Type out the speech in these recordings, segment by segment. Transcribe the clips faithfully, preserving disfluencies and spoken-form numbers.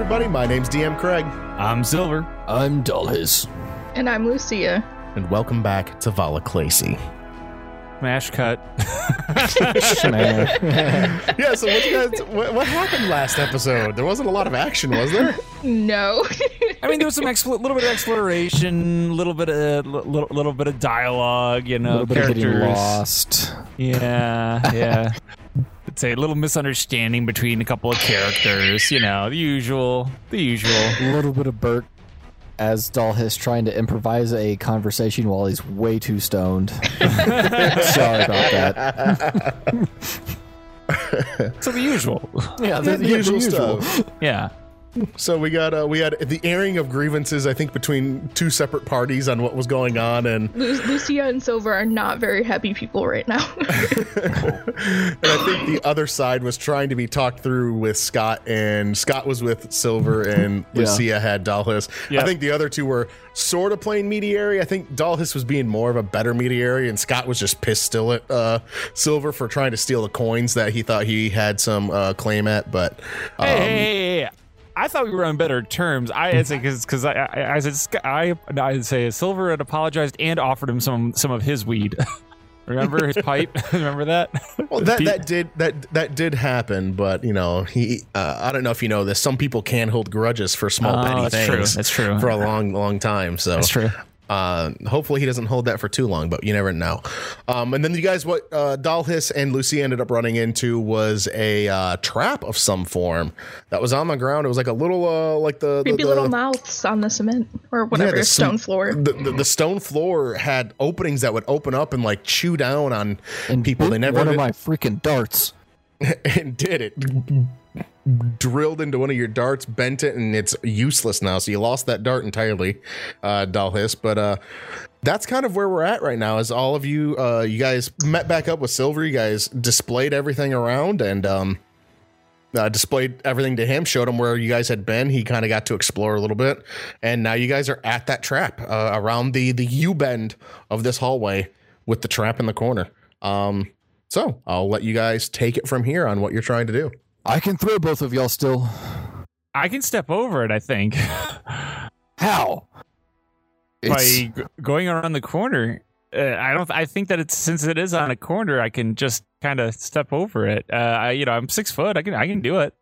everybody. My name's D M Craig. I'm Silver. I'm Dalhis. And I'm Lucia. And welcome back to Vala Clacy. Smash cut. Yeah, so what, you guys, what, what happened last episode? There wasn't a lot of action, was there? No. I mean, there was some expl- little bit of exploration, a little bit of little, little bit of dialogue, you know, a little bit characters. of getting lost. Yeah, yeah. It's a little misunderstanding between a couple of characters, you know, the usual, the usual. A little bit of Bert as Dalhis trying to improvise a conversation while he's way too stoned. Sorry about that. So the usual. Yeah, the, the the usual usual stuff. Yeah. So we got uh, we had the airing of grievances, I think, between two separate parties on what was going on, and Lu- Lucia and Silver are not very happy people right now. and I think the other side was trying to be talked through with Scott, and Scott was with Silver, and Yeah. Lucia had Dalhis. Yep. I think the other two were sort of playing mediary. I think Dalhis was being more of a better mediary, and Scott was just pissed still at uh, Silver for trying to steal the coins that he thought he had some uh, claim at. But um, Hey, hey, hey, hey. I thought we were on better terms. I say because because I, I I said Sc- I I say Silver had apologized and offered him some some of his weed. Remember his pipe? Remember that? well, that that did that that did happen. But you know, he uh, I don't know if you know this. Some people can hold grudges for small Oh, petty that's things. true. That's true. For a long long time. So That's true. Uh, hopefully he doesn't hold that for too long, but you never know. Um, and then you guys, what uh, Dalhis and Lucy ended up running into was a uh, trap of some form that was on the ground. It was like a little, uh, like the, the Creepy the, little mouths on the cement or whatever, the stone cem- floor. The, the, the stone floor had openings that would open up and like chew down on and people. They bit never one did, of my freaking darts. and did it. Drilled into one of your darts, bent it, and it's useless now. So you lost that dart entirely, uh, Dalhis. But uh, that's kind of where we're at right now. Is all of you, uh, you guys met back up with Silver. You guys displayed everything around and um, uh, displayed everything to him. Showed him where you guys had been. He kind of got to explore a little bit, and now you guys are at that trap uh, around the the U bend of this hallway with the trap in the corner. Um, so I'll let you guys take it from here on what you're trying to do. I can throw both of y'all still. I can step over it. I think How? by It's, g- going around the corner. Uh, I don't. I think that it's since it is on a corner, I can just kind of step over it. Uh, I, you know, I'm six foot. I can. I can do it.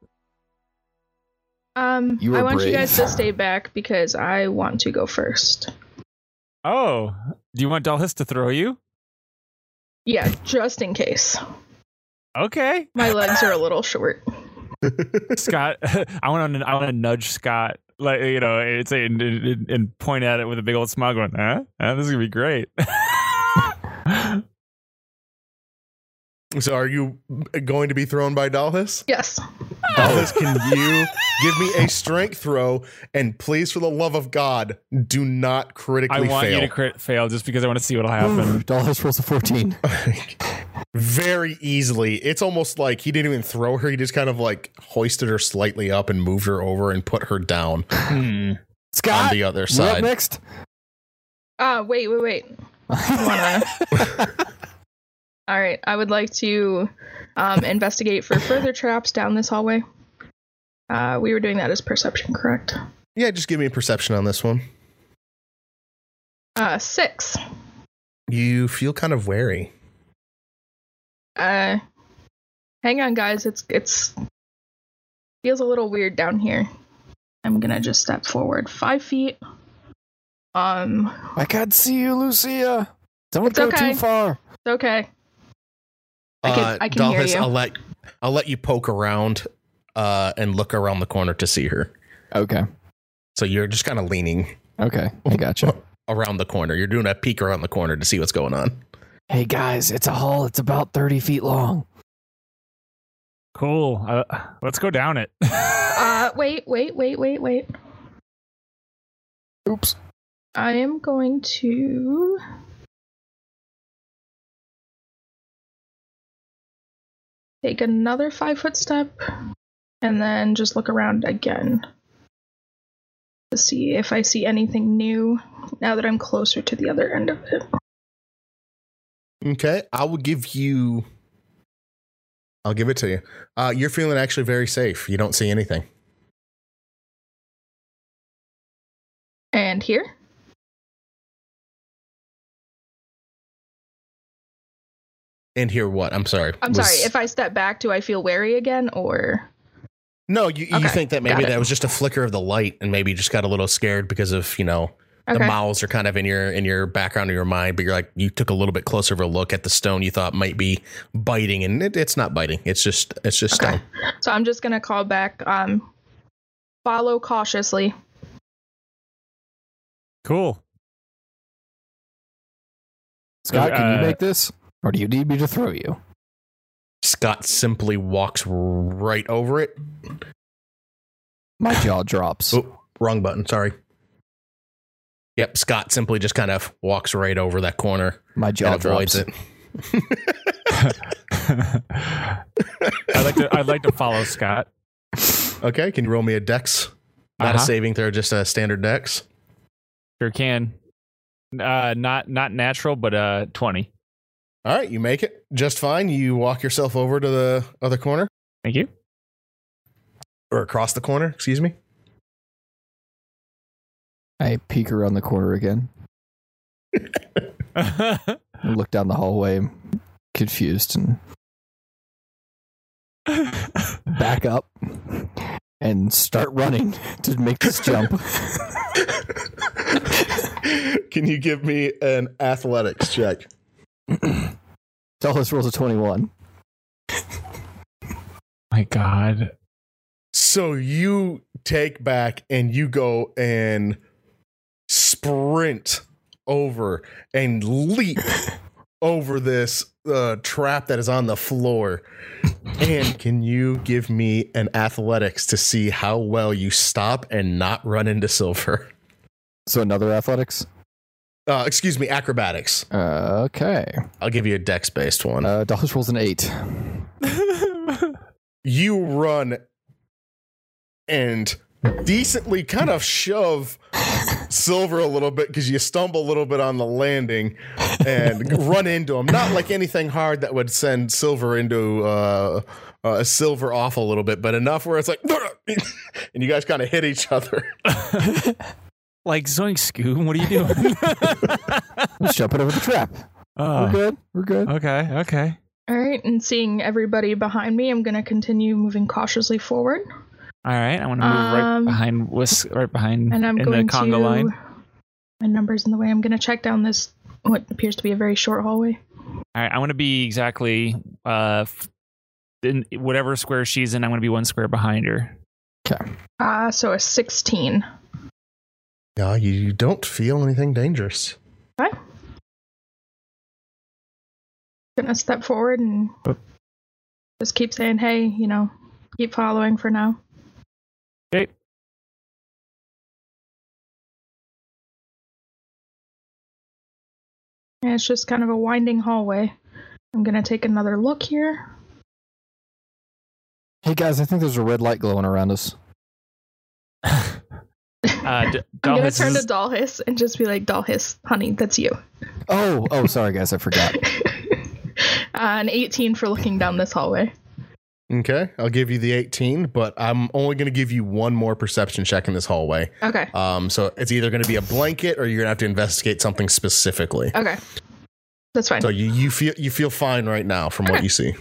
Um, You were I want brave. you guys to stay back because I want to go first. Oh, do you want Dalhis to throw you? Yeah, just in case. Okay, My legs are a little short. Scott. I want to. I want to nudge Scott. Like you know, it's a and, and, and point at it with a big old smile, going, "Huh? Uh, this is gonna be great." So are you going to be thrown by Dalhis? Yes. Dalhis, can you give me a strength throw? And please, for the love of God, do not I critically want fail. you to crit fail just because I want to see what'll happen. Dalhis rolls a fourteen. Very easily. It's almost like he didn't even throw her. He just kind of like hoisted her slightly up and moved her over and put her down Hmm. Scott, on the other you're up side. next. Uh, wait, wait, wait. I wanna... All right, I would like to um, investigate for further traps down this hallway. Uh, we were doing that as perception, correct? Yeah, just give me a perception on this one. Uh, six. You feel kind of wary. Uh, hang on, guys. It's it's feels a little weird down here. I'm gonna just step forward five feet. Um, I can't see you, Lucia. Don't It's go okay. too far. it's okay. I can- Uh, I can hear Dalhis, you. I'll let I'll let you poke around uh, and look around the corner to see her. Okay. So you're just kind of leaning Okay. I gotcha. around the corner. You're doing a peek around the corner to see what's going on. Hey guys, it's a hall. It's about thirty feet long. Cool. Uh, let's go down it. Uh, wait, wait, wait, wait, wait. Oops. I am going to. Take another five foot step and then just look around again to see if I see anything new now that I'm closer to the other end of it. Okay, I will give you. I'll give it to you. Uh, you're feeling actually very safe. You don't see anything. And here? And here what? I'm sorry. I'm Was- sorry. If I step back, do I feel wary again, or? No, you, you Okay, think that maybe got it. that was just a flicker of the light and maybe you just got a little scared because of, you know, the Okay. mouths are kind of in your in your background of your mind, but you're like, you took a little bit closer of a look at the stone you thought might be biting, and it, it's not biting. It's just it's just Okay. stone. So I'm just gonna call back. Um, follow cautiously. Cool. Scott, can you Uh, make this? Or do you need me to throw you? Scott simply walks right over it. My jaw drops. Oh, wrong button. Sorry. Yep, Scott simply just kind of walks right over that corner My jaw and avoids drops. it. I'd like to. I'd like to follow Scott. Okay, can you roll me a dex? Not a Uh-huh. saving throw, just a standard dex. Sure can. Uh, not not natural, but uh, twenty. All right, you make it just fine. You walk yourself over to the other corner, Thank you. or across the corner, excuse me. I peek around the corner again. I look down the hallway, confused, and back up and start running to make this jump. Can you give me an athletics check? Dallas rolls a twenty-one. My God. So you take back and you go and sprint over and leap over this uh, trap that is on the floor. And can you give me an athletics to see how well you stop and not run into Silver? So another athletics? Uh, excuse me, acrobatics. Uh, okay. I'll give you a dex based one. Uh, Dallas rolls an eight. You run and decently kind of shove Silver a little bit because you stumble a little bit on the landing and run into him. Not like anything hard that would send Silver into uh, uh, Silver off a little bit, but enough where it's like, and you guys kind of hit each other. Like Zoink Scoob, what are you doing? Let's jump it over the trap. Oh, We're good. We're good. okay, okay. All right, and seeing everybody behind me, I'm gonna continue moving cautiously forward, All right, I want to move right Um, behind Whisk, right behind and I'm in going the conga to. line. My number's in the way. I'm gonna check down this what appears to be a very short hallway. All right, I want to be exactly uh, f- in whatever square she's in. I want to be one square behind her. Okay. Uh, so a sixteen. No, you don't feel anything dangerous. Okay. Gonna step forward and Oh. just keep saying, "Hey, you know, keep following for now." Okay. And it's just kind of a winding hallway. I'm gonna take another look here. Hey guys, I think there's a red light glowing around us. Uh, D- I'm gonna Dalhis turn is- to Dollhiss and just be like, "Dollhiss, honey, that's you." Oh, oh, sorry guys, I forgot. Uh, an eighteen for looking down this hallway. Okay, I'll give you the eighteen, but I'm only going to give you one more perception check in this hallway. Okay. Um, so it's either going to be a blanket or you're going to have to investigate something specifically. Okay. That's fine. So you, you feel you feel fine right now from what Okay. you see.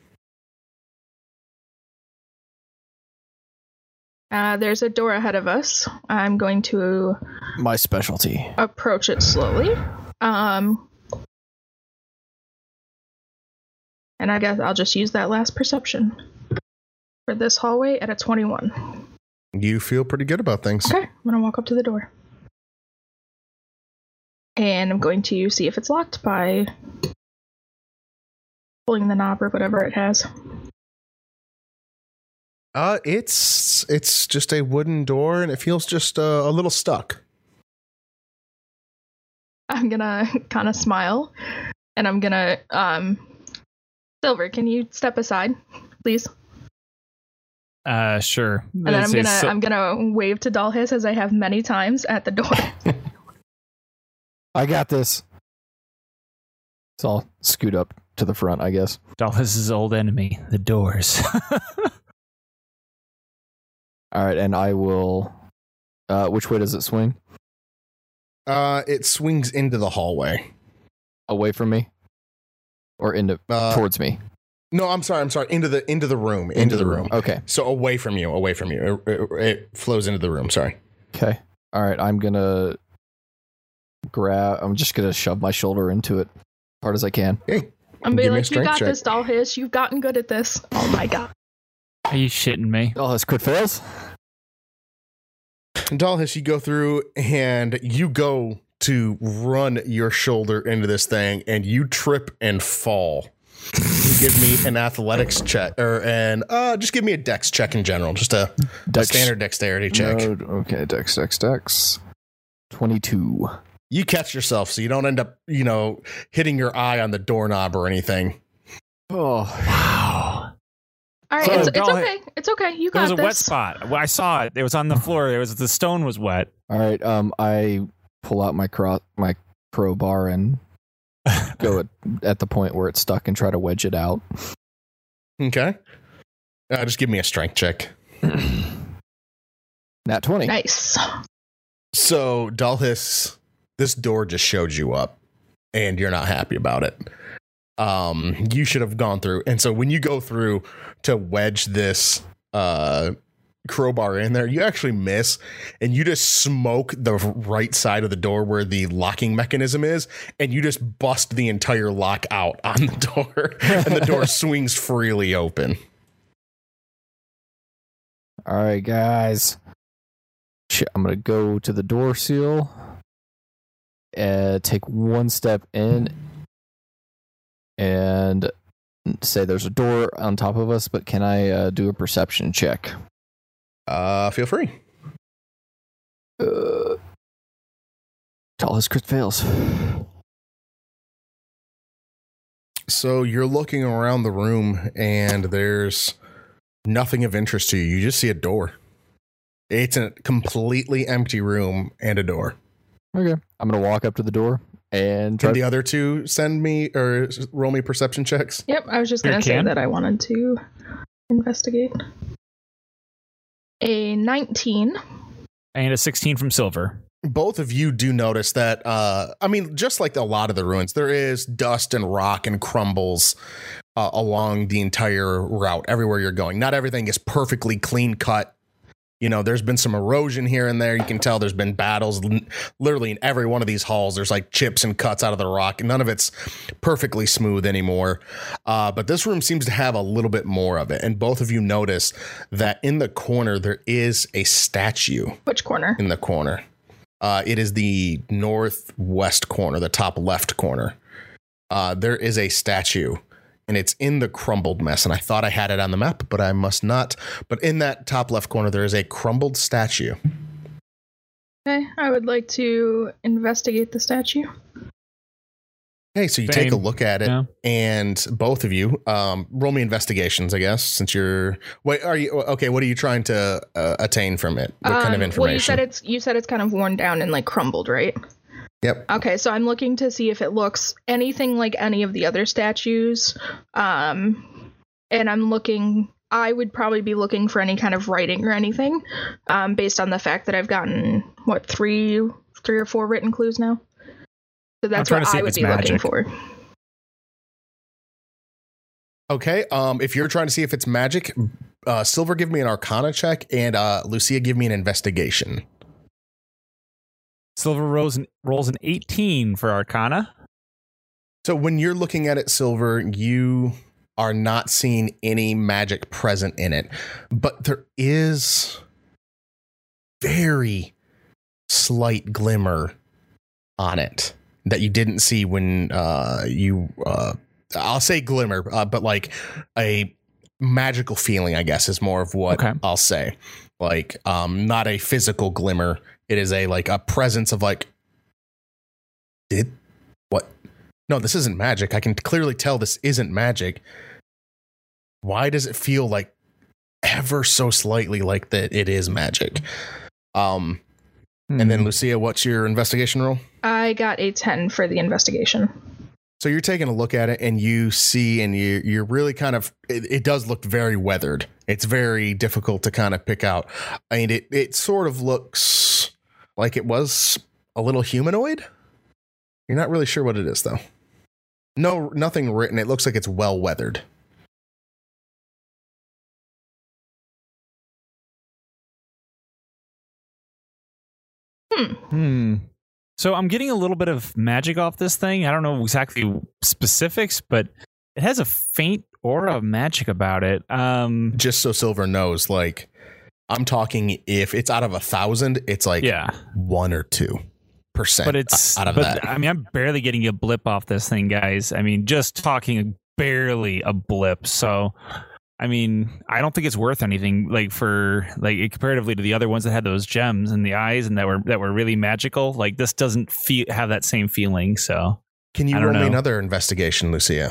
Uh, there's a door ahead of us. I'm going to My specialty. approach it slowly. Um, and I guess I'll just use that last perception for this hallway at a twenty-one. You feel pretty good about things. Okay, I'm gonna walk up to the door. And I'm going to see if it's locked by pulling the knob or whatever it has. Uh, it's it's just a wooden door and it feels just uh, a little stuck. I'm gonna kind of smile, and I'm gonna, um, Silver, can you step aside, please? Uh, sure. And then I'm Let's say gonna, so- I'm gonna wave to Dollhiss as I have many times at the door. I got this. So I'll scoot up to the front, I guess. Dalhis' old enemy, the doors. All right, and I will. Uh, which way does it swing? Uh, it swings into the hallway. Away from me? Or into Uh, towards me? No, I'm sorry. I'm sorry. Into the into the room. Into, the room. Okay. So away from you. Away from you. It, it, it flows into the room. Sorry. Okay. All right. I'm gonna grab. I'm just gonna shove my shoulder into it as hard as I can. Hey, I'm give be me a like, you strength got check. this, doll hiss. You've gotten good at this. Oh my god. Are you shitting me? Oh, this crit fails. Dalhis, you go through and you go to run your shoulder into this thing, and you trip and fall. You give me an athletics check, or an uh, just give me a dex check in general, just a, a Dex- standard dexterity check. Node. Okay. Dex. Dex. Dex. Twenty-two. You catch yourself, so you don't end up, you know, hitting your eye on the doorknob or anything. Oh. Wow. All right, So, it's, it's doll okay. It's okay. You There got was a this. wet spot. Well, I saw it. It was on the floor. It was the stone was wet. All right. Um. I pull out my cro- my crowbar and go at, at the point where it's stuck and try to wedge it out. Okay. Uh, just give me a strength check. Nat twenty. Nice. So, Dalhis, this door just showed you up, and you're not happy about it. Um, you should have gone through. And so when you go through to wedge this uh, crowbar in there, you actually miss, and you just smoke the right side of the door where the locking mechanism is, and you just bust the entire lock out on the door, and the door swings freely open. All right, guys. Shit, I'm gonna go to the door seal. Uh, take one step in, and say there's a door on top of us. But can I uh, do a perception check? Uh, feel free. Uh, all his crit fails. So you're looking around the room, and there's nothing of interest to you. You just see a door. It's a completely empty room and a door. Okay, I'm gonna walk up to the door and try. Can the other two send me or roll me perception checks? Yep, I was just You gonna say can? that I wanted to investigate. A nineteen. And a sixteen from Silver. Both of you do notice that, uh, I mean, just like a lot of the ruins, there is dust and rock and crumbles uh, along the entire route, everywhere you're going. Not everything is perfectly clean cut. You know, there's been some erosion here and there. You can tell there's been battles l- literally in every one of these halls. There's like chips and cuts out of the rock. None of it's perfectly smooth anymore. Uh, but this room seems to have a little bit more of it. And both of you notice that in the corner, there is a statue Which corner? in the corner. Uh, it is the northwest corner, the top left corner. Uh, there is a statue, and it's in the crumbled mess. And I thought I had it on the map, but I must not. But in that top left corner, there is a crumbled statue. Okay, I would like to investigate the statue. Hey, so you take a Same. look at it, Yeah. and both of you um, roll me investigations, I guess, since you're. Wait, are you okay? What are you trying to uh, attain from it? What kind of Um, information? Well, you said it's you said it's kind of worn down and like crumbled, right? Yep. Okay, so I'm looking to see if it looks anything like any of the other statues. Um, and I'm looking. I would probably be looking for any kind of writing or anything, um, based on the fact that I've gotten what three, three or four written clues now. So that's trying what to see I if would it's be looking magic. for. Okay. Um, if you're trying to see if it's magic, uh, Silver, give me an Arcana check, and uh, Lucia, give me an investigation. Silver rolls an, rolls an eighteen for Arcana. So when you're looking at it, Silver, you are not seeing any magic present in it, but there is very slight glimmer on it that you didn't see when uh, you, uh, I'll say glimmer, uh, but like a magical feeling, I guess, is more of what Okay. I'll say. Like, um, not a physical glimmer. It is a like a presence of like, did what? No, this isn't magic. I can clearly tell this isn't magic. Why does it feel like ever so slightly like that it is magic? Um, and then Lucia, what's your investigation roll? I got a ten for the investigation. So you're taking a look at it, and you see, and you you're really kind of. It, it does look very weathered. It's very difficult to kind of pick out. I mean, it it sort of looks like it was a little humanoid. You're not really sure what it is, though. No, nothing written. It looks like it's well weathered. Hmm. Hmm. So I'm getting a little bit of magic off this thing. I don't know exactly specifics, but it has a faint aura of magic about it. Um, Just so Silver knows, like, I'm talking if it's out of a thousand, it's like yeah, one or two percent. but it's out of but, that. I mean, I'm barely getting a blip off this thing, guys. I mean, just talking barely a blip. So, I mean, I don't think it's worth anything. Like for like comparatively to the other ones that had those gems in the eyes and that were that were really magical. Like this doesn't feel have that same feeling. So, Can you I don't roll me know. another investigation, Lucia?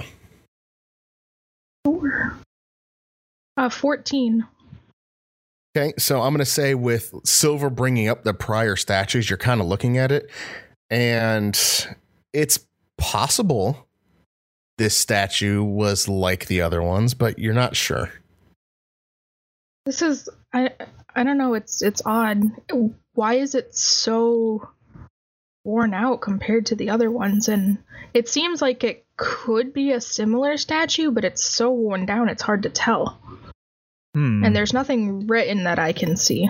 Four. Uh, fourteen. Okay, so I'm going to say with Silver bringing up the prior statues, you're kind of looking at it, and it's possible this statue was like the other ones, but you're not sure. This is I I don't know, it's it's odd. Why is it so worn out compared to the other ones? And it seems like it could be a similar statue, but it's so worn down it's hard to tell. hmm. And there's nothing written that I can see.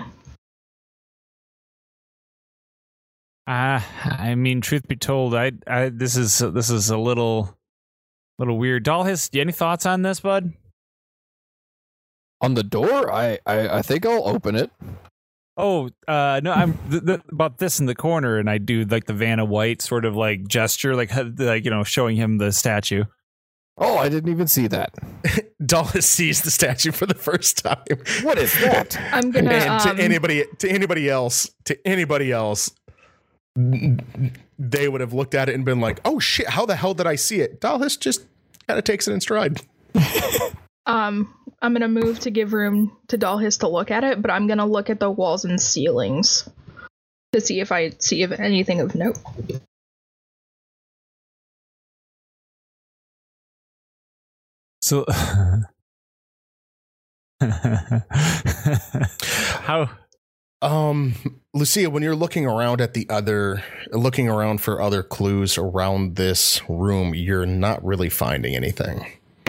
Uh, I mean, truth be told, I, I this is this is a little little weird. Dollhis, any thoughts on this, bud? On the door, I, I, I think I'll open it. Oh, uh, no, I'm th- th- about this in the corner, and I do like the Vanna White sort of like gesture, like like you know, showing him the statue. Oh, I didn't even see that. Dulles sees the statue for the first time. What is that? I'm gonna And to um, anybody, to anybody else, to anybody else, they would have looked at it and been like, "Oh shit! How the hell did I see it?" Dulles just kind of takes it in stride. um I'm gonna move to give room to Dollhis to look at it, but I'm gonna look at the walls and ceilings to see if I see if anything of note. So, how? Um, Lucia, when you're looking around at the other, looking around for other clues around this room, you're not really finding anything.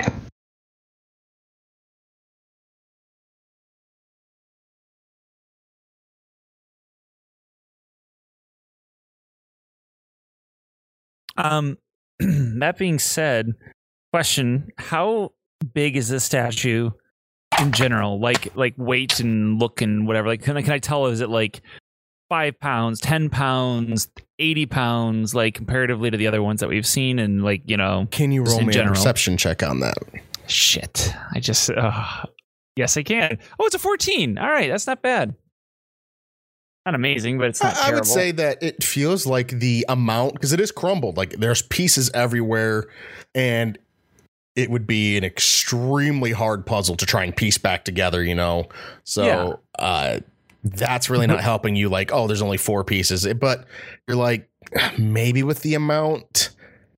Um, that being said, question: how big is this statue in general? Like, like weight and look and whatever. Like, can I can I tell? Is it like five pounds, ten pounds, eighty pounds? Like comparatively to the other ones that we've seen, and like you know, Can you Just roll in me a general. perception check on that? shit. I just, uh, yes, I can. Oh, it's a fourteen. All right, that's not bad. Not amazing, but it's not I, I terrible. would say that it feels like the amount, because it is crumbled, like there's pieces everywhere, and it would be an extremely hard puzzle to try and piece back together, you know? So uh, that's really not helping you, like, oh, there's only four pieces. But you're like, maybe with the amount,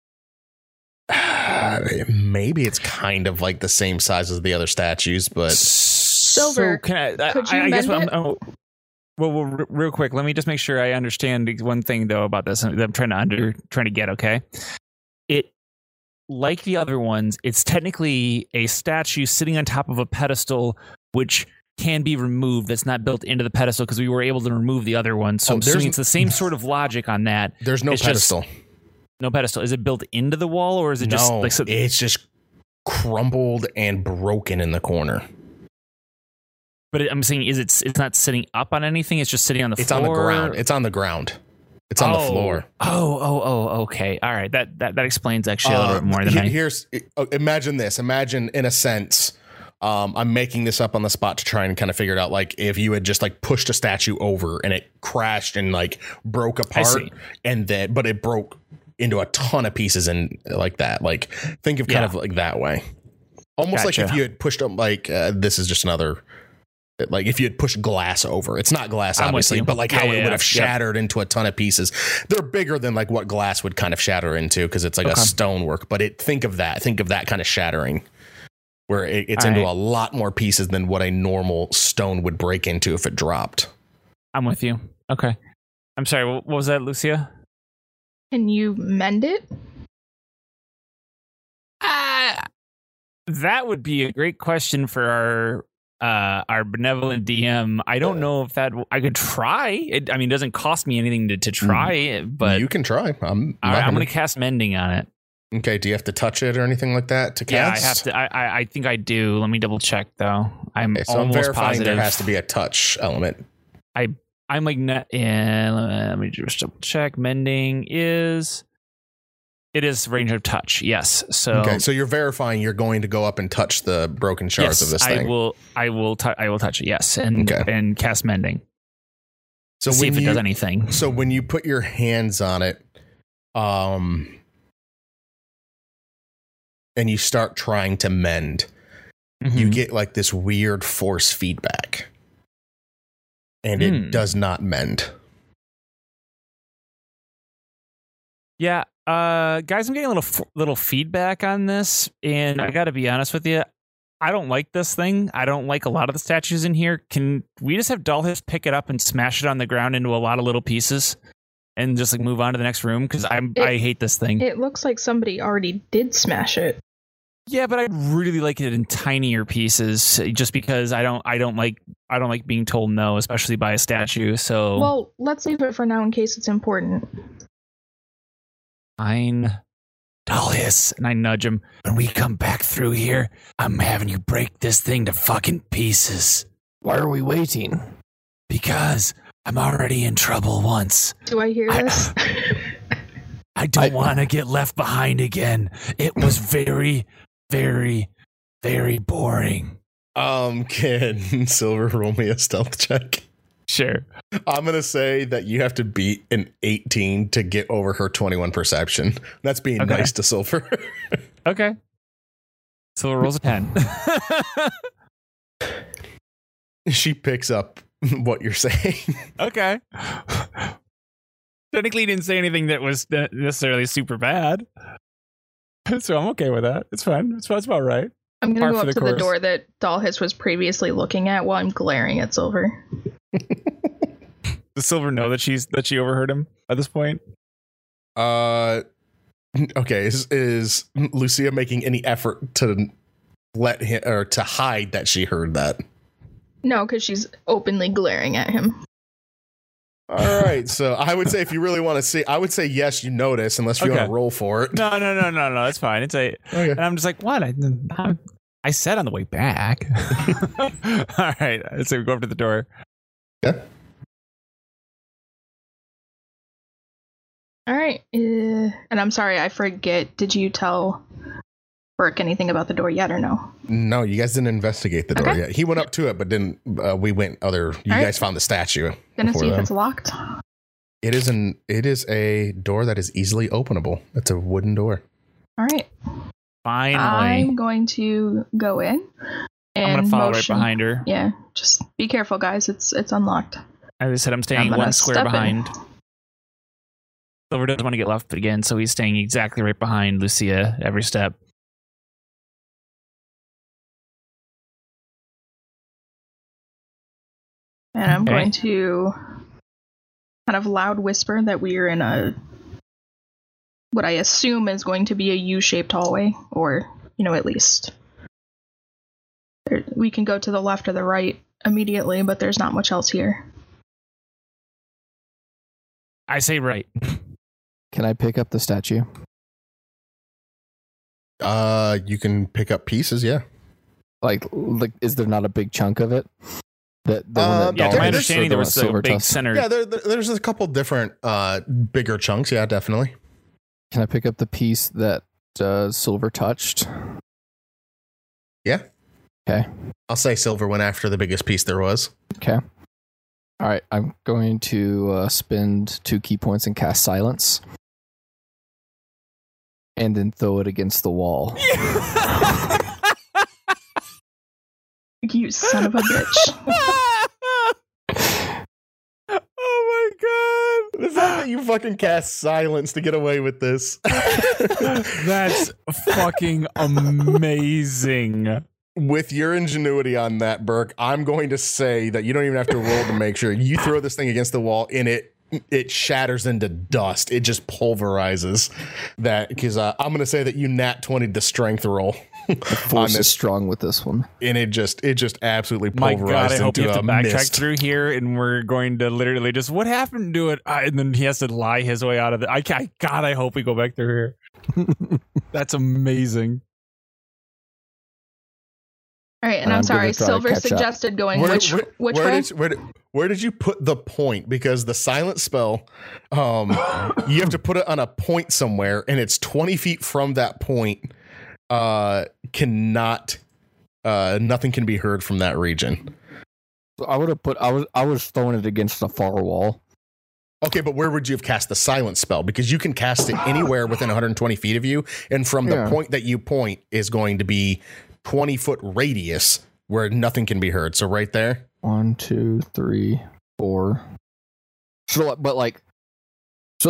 maybe it's kind of like the same size as the other statues, but Silver, So can I, I, could you I guess bend what I'm, oh, well, well, re- real quick, let me just make sure I understand one thing though about this. that I'm trying to under trying to get okay. It, like the other ones, it's technically a statue sitting on top of a pedestal, which can be removed. That's not built into the pedestal because we were able to remove the other one. So Oh, I'm there's- assuming it's the same sort of logic on that. there's no It's just- pedestal. No pedestal. Is it built into the wall or is it just no, like so? it's just crumbled and broken in the corner. But it, I'm saying, is it? It's not sitting up on anything. It's just sitting on the It's floor. on the ground. It's on the ground. It's on the Oh. floor. Oh, oh, oh. Okay. All right. That that that explains actually a little Uh, bit more than he- I. Here's uh, imagine this. Imagine in a sense, um, I'm making this up on the spot to try and kind of figure it out. Like if you had just like pushed a statue over and it crashed and like broke I apart, see. and then but it broke into a ton of pieces and like that. Like think of kind Yeah. of like that way, almost like if Gotcha. you had pushed them. Like uh, this is just another. Like if you had pushed glass over, it's not glass, I'm with obviously, you. but like Yeah, how yeah, it yeah. would have Yep. shattered into a ton of pieces. They're bigger than like what glass would kind of shatter into because it's like Okay. a stonework. But it think of that, think of that kind of shattering, where it, it's All into right. a lot more pieces than what a normal stone would break into if it dropped. I'm with you. Okay. I'm sorry. What was that, Lucia? Can you mend it? Ah, that would be a great question for our uh, our benevolent D M. I don't know if that I could try. It, I mean, it doesn't cost me anything to, to try it, but you can try. I'm. all right, not I'm gonna- going to cast mending on it. Okay. Do you have to touch it or anything like that to cast? Yeah, I have to. I, I I think I do. Let me double check though. I'm Okay, so I'm almost verifying positive. there has to be a touch element. I'm like, net, yeah, let me just double check. Mending is, it is range of touch. Yes. So, Okay, so you're verifying you're going to go up and touch the broken shards yes, of this I thing. will, I will, tou- I will touch it. Yes. And, Okay. and cast mending. So See when if it you, does anything. So when you put your hands on it, um, and you start trying to mend, you Mhm. get like this weird force feedback, and Hmm. it does not mend. Yeah. Uh, guys, I'm getting a little, f- little feedback on this. And I got to be honest with you. I don't like this thing. I don't like a lot of the statues in here. Can we just have Dalhis pick it up and smash it on the ground into a lot of little pieces and just like move on to the next room? Because I'm It- I hate this thing. It looks like somebody already did smash it. Yeah, but I'd really like it in tinier pieces, just because I don't I don't like I don't like being told no, especially by a statue. So Well, let's leave it for now in case it's important. fine. Dalhis, and I nudge him. When we come back through here, I'm having you break this thing to fucking pieces. Why are we waiting? Because I'm already in trouble once. Do I hear I- this? I don't I- want to get left behind again. It was very, very, very boring. Um, can Silver roll me a stealth check? Sure. I'm gonna say that you have to beat an eighteen to get over her twenty-one perception. That's being Okay. nice to Silver. Okay. Silver rolls a ten. She picks up what you're saying. Okay. Technically, he didn't say anything that was ne- necessarily super bad. So I'm okay with that. It's fine. It's, it's about right. I'm Par gonna go for up the to the course. door that Dalhis was previously looking at while I'm glaring at Silver. Does Silver know that she's that she overheard him at this point? Uh, okay. Is is Lucia making any effort to let him or to hide that she heard that? No, because she's openly glaring at him. All right. So I would say if you really want to see, I would say yes. You notice, unless you Okay. want to roll for it. No, no, no, no, no. That's fine. It's a. Okay. And I'm just like, what? I, I, I said on the way back. All right. So we go up to the door. Yeah. All right. Uh, and I'm sorry, I forget. Did you tell Burke anything about the door yet or no? No, you guys didn't investigate the door Okay. yet. He went up to it, but didn't. Uh, we went other. You All right. guys found the statue. Gonna before see if then. it's locked. It is an. It is a door that is easily openable. It's a wooden door. All right. Finally. I'm going to go in. And I'm going to follow motion. right behind her. Yeah, just be careful, guys. It's it's unlocked. As I said, I'm staying I'm gonna one square step in. behind. Silver doesn't want to get left again, so he's staying exactly right behind Lucia every step. And I'm Okay. going to kind of loud whisper that we are in a what I assume is going to be a U-shaped hallway, or you know, at least there, we can go to the left or the right immediately, but there's not much else here. I say right. Can I pick up the statue? Uh, you can pick up pieces. Yeah. Like, like, is there not a big chunk of it? That the Uh, one that Yeah, to there- my Dalhis- understanding, or there the was a silver big tusk? center. Yeah. There, there- there's a couple different, uh, bigger chunks. Yeah, definitely. Can I pick up the piece that uh, Silver touched? Yeah. Okay. I'll say Silver went after the biggest piece there was. Okay. All right. I'm going to uh, spend two key points and cast Silence, and then throw it against the wall. You son of a bitch. Oh my god! The fact that you fucking cast silence to get away with this. That's fucking amazing. With your ingenuity on that, Burke, I'm going to say that you don't even have to roll to make sure. You throw this thing against the wall and it it shatters into dust. It just pulverizes that because uh, I'm going to say that you nat twenty the strength roll. Force is strong with this one, and it just it just absolutely My pulverized God, I hope you into have a to backtrack mist. through here, and we're going to literally just what happened to it, uh, and then he has to lie his way out of it. I can't, God, I hope we go back through here. That's amazing. All right, and And I'm, I'm sorry. gonna try to Silver catch up. suggested going Where, which where, which where way? Did, where, did, where did you put the point? Because the silent spell, um, you have to put it on a point somewhere, and it's twenty feet from that point. Uh, cannot, uh, nothing can be heard from that region. So I would have put. I was. I was throwing it against the far wall. Okay, but where would you have cast the silent spell? Because you can cast it anywhere within one hundred twenty feet of you, and from the Yeah. point that you point is going to be twenty foot radius where nothing can be heard. So right there. One, two, three, four. So, but like, so.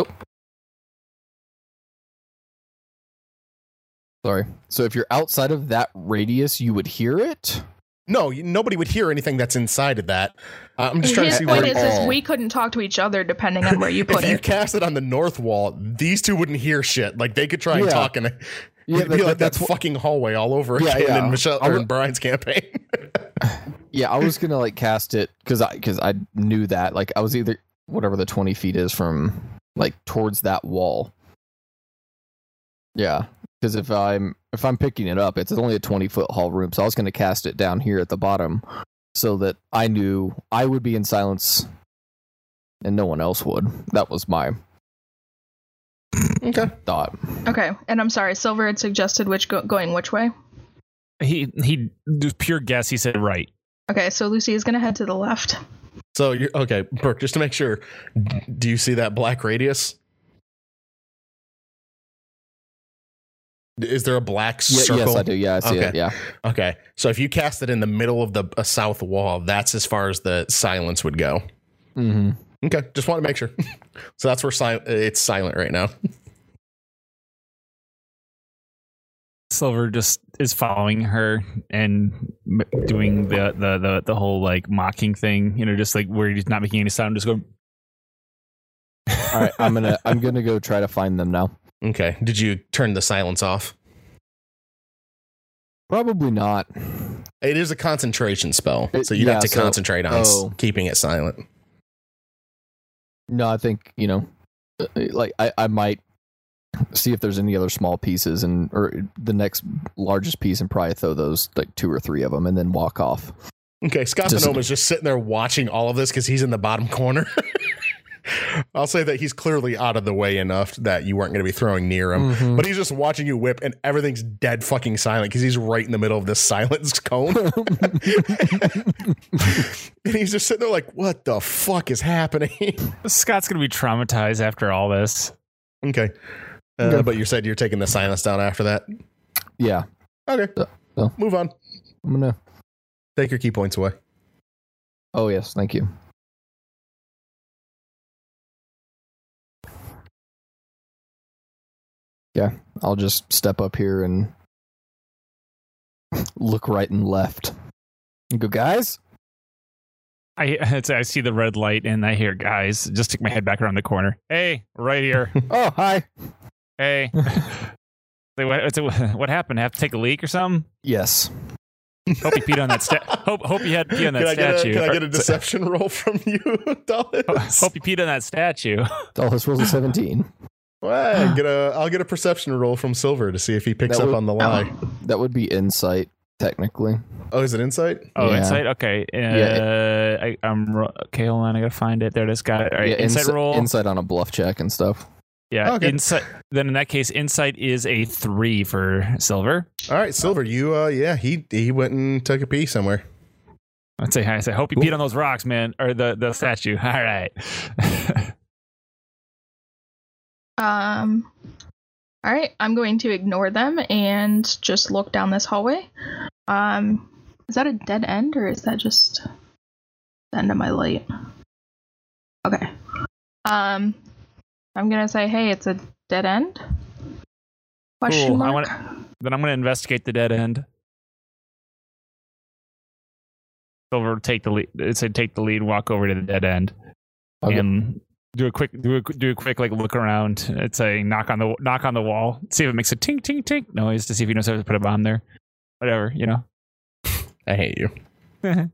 Sorry. So if you're outside of that radius, you would hear it. No, you- nobody would hear anything that's inside of that. Uh, I'm just trying to His see point where. is, is all- we couldn't talk to each other depending on where you put If you it. cast it on the north wall, these two wouldn't hear shit. Like they could try and Yeah. talk, and Yeah, it'd be that- like that that's what- fucking hallway all over Yeah, again yeah. in Michelle I or would- in Brian's campaign. Yeah, I was gonna like cast it because I because I knew that like I was either whatever the twenty feet is from like towards that wall. Yeah, because if I'm if I'm picking it up, it's only a twenty foot hall room, so I was gonna cast it down here at the bottom, so that I knew I would be in silence, and no one else would. That was my Okay. thought. Okay, and I'm sorry. Silver had suggested which go- going which way. He he just pure guess. He said right. Okay, so Lucy is gonna head to the left. So you're okay, Brooke, just to make sure, d- do you see that black radius? Is there a black Yeah, circle? yes, I do. Yeah, I see Okay. it. Yeah. Okay. So if you cast it in the middle of the uh, south wall, that's as far as the silence would go. Mm-hmm. Okay. Just want to make sure. So that's where si- it's silent right now. Silver just is following her and m- doing the, the the the whole like mocking thing, you know, just like where he's not making any sound, just going. All right, I'm gonna I'm gonna go try to find them now. Okay. Did you turn the silence off? Probably not. It is a concentration spell. It- So you'd yeah, have to so- concentrate on s- oh. keeping it silent. No, I think you know, uh, like I, I might see if there's any other small pieces, and or the next largest piece, and probably throw those like two or three of them, and then walk off. Okay. Scott Just- Sonoma is just sitting there watching all of this because he's in the bottom corner. I'll say that he's clearly out of the way enough that you weren't going to be throwing near him. Mhm. But he's just watching you whip, and everything's dead fucking silent because he's right in the middle of this silence cone. And he's just sitting there like, what the fuck is happening? Scott's gonna be traumatized after all this. Okay. Uh, Okay. But you said you're taking the silence down after that. Yeah, Okay. So- so- Move on. I'm gonna. Take your key points away. Oh yes, thank you. Yeah, I'll just step up here and look right and left. And go, guys. I I'd say I see the red light and I hear guys. Just stick my head back around the corner. Hey, right here. Oh, hi. Hey. Say, what, so what happened? Have to take a leak or something? Yes. Hope you peed on that sta- hope hope you had pee on that Can I, get a, statue. can I get Or- a deception roll from you, Dallas? hope you peed on that statue. Dallas rolls a seventeen. Well, get a, I'll get a perception roll from Silver to see if he picks That up would- on the lie. That would be insight, technically. Oh, is it insight? Oh, Yeah. insight. Okay. Uh, Yeah, I, I'm ro- okay. Hold on, I gotta find it. There it is. Got it. All right. Yeah, insight insi- roll. Insight on a bluff check and stuff. Yeah. Okay. Insight. Then in that case, insight is a three for Silver. All right, Silver, you, uh, yeah, he he went and took a pee somewhere. I'd say, I say, hope you Cool. peed on those rocks, man, or the the statue. All right. Um. All right, I'm going to ignore them and just look down this hallway. Um, is that a dead end or is that just the end of my light? Okay. Um, I'm gonna say, hey, it's a dead end. Question Cool, I mark. Then I'm gonna investigate the dead end. Silver take the lead. It said take the lead, walk over to the dead end, Okay. and do a quick do a do a quick like look around. It's a knock on the knock on the wall. See if it makes a tink tink tink noise to see if he knows how to put a bomb there. Whatever, you know. I hate you. I'm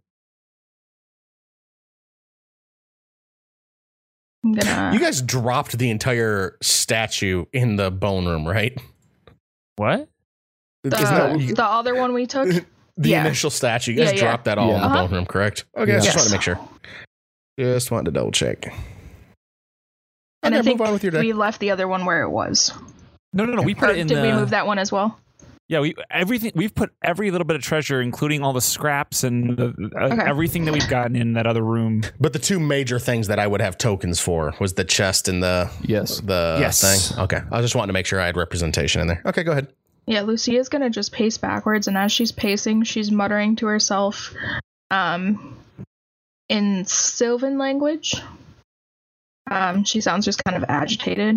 gonna. You guys dropped the entire statue in the bone room, right? What? the, Isn't that what you- the other one we took. the yeah. initial statue? You guys Yeah, yeah. dropped that all in the Yeah. bone room, correct? Okay, I Yes. just wanted to make sure. Just wanted to double check. And Okay, I think move on with your day. we left the other one where it was. No, no, no. We put Or it in did the. we move that one as well? Yeah, we everything we've put every little bit of treasure, including all the scraps and the, uh, Okay. everything that we've gotten in that other room. But the two major things that I would have tokens for was the chest and the Yes. the Yes. thing. Okay, I just wanted to make sure I had representation in there. Okay, go ahead. Yeah, Lucia's gonna just pace backwards, and as she's pacing, she's muttering to herself, um, in Sylvan language. Um, she sounds just kind of agitated.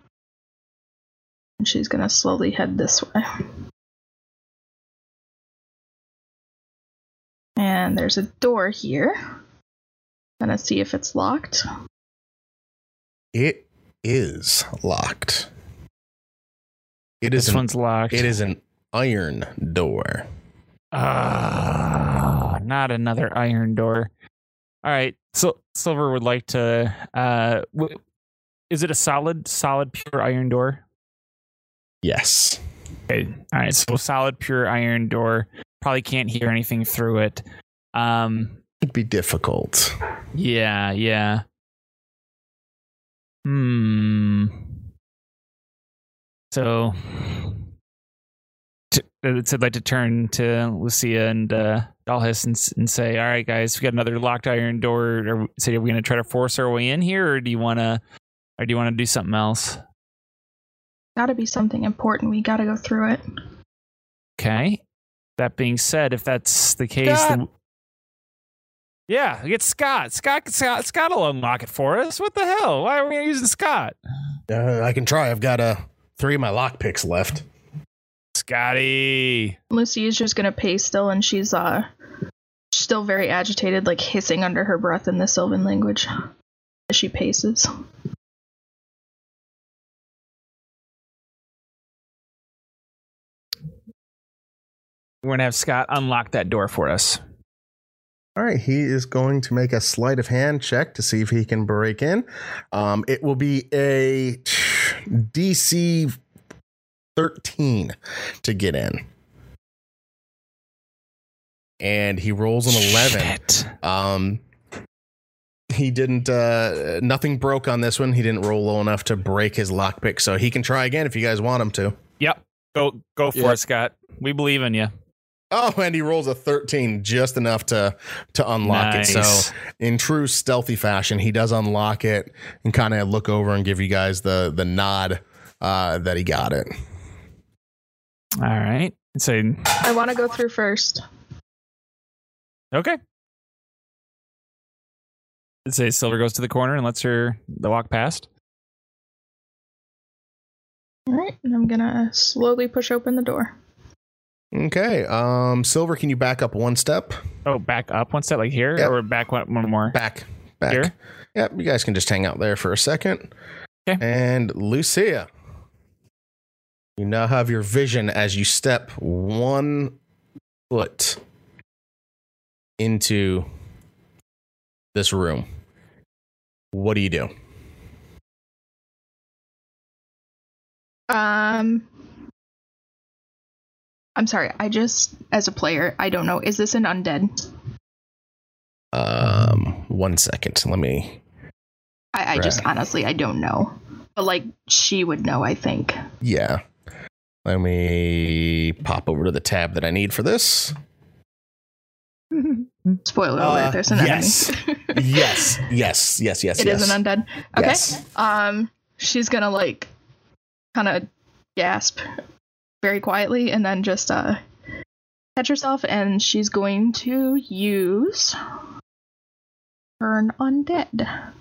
And she's gonna slowly head this way. And there's a door here. Gonna see if it's locked. It is locked. It is This an, one's locked. it is an iron door. Ah, not another iron door. All right, so Silver would like to. Uh, w- is it a solid, solid, pure iron door? Yes. Okay. All right. So solid, pure iron door. Probably can't hear anything through it. Um. It'd be difficult. Yeah. Yeah. Hmm. So, t- it's I'd like to turn to Lucia and uh, Dalhis and, s- and say, "All right, guys, we got another locked iron door. Are we, say, are we going to try to force our way in here, or do you want to, or do you want to do something else?" Gotta be something important. We gotta go through it. Okay. That being said, if that's the case, Scott. then yeah, get Scott. Scott, Scott, Scott will unlock it for us. What the hell? Why are we using Scott? Uh, I can try. I've got uh, three of my lockpicks left. Scotty. Lucia's just gonna pace still, and she's uh still very agitated, like hissing under her breath in the Sylvan language as she paces. We're going to have Scott unlock that door for us. All right, he is going to make a sleight of hand check to see if he can break in. Um, it will be a D C thirteen to get in. And he rolls an eleven. Shit. Um, he didn't, uh, nothing broke on this one. He didn't roll low enough to break his lockpick, so he can try again if you guys want him to. Yep. Go go for Yeah. it, Scott. We believe in you. Oh, and he rolls a thirteen, just enough to to unlock it. Nice. So, in true stealthy fashion, he does unlock it and kind of look over and give you guys the the nod uh, that he got it. All right. So, I want to go through first. okay. Let's say Silver goes to the corner and lets her walk past. All right, and I'm gonna slowly push open the door. Okay, um, Silver, can you back up one step? Oh, back up one step, like here, Yep. or back one, one more? Back, back. Here? Yep, you guys can just hang out there for a second. Okay. And Lucia, you now have your vision as you step one foot into this room. What do you do? Um, I'm sorry. I just, as a player, I don't know. Is this an undead? Um, one second. Let me. I, I just honestly, I don't know. But like, she would know, I think. Yeah. Let me pop over to the tab that I need for this. Spoiler Uh, alert: there's an yes. enemy. Yes. Yes. Yes. Yes. It yes. is an undead. Okay. Yes. Um, she's gonna like, kind of gasp very quietly, and then just uh catch herself, and she's going to use turn undead.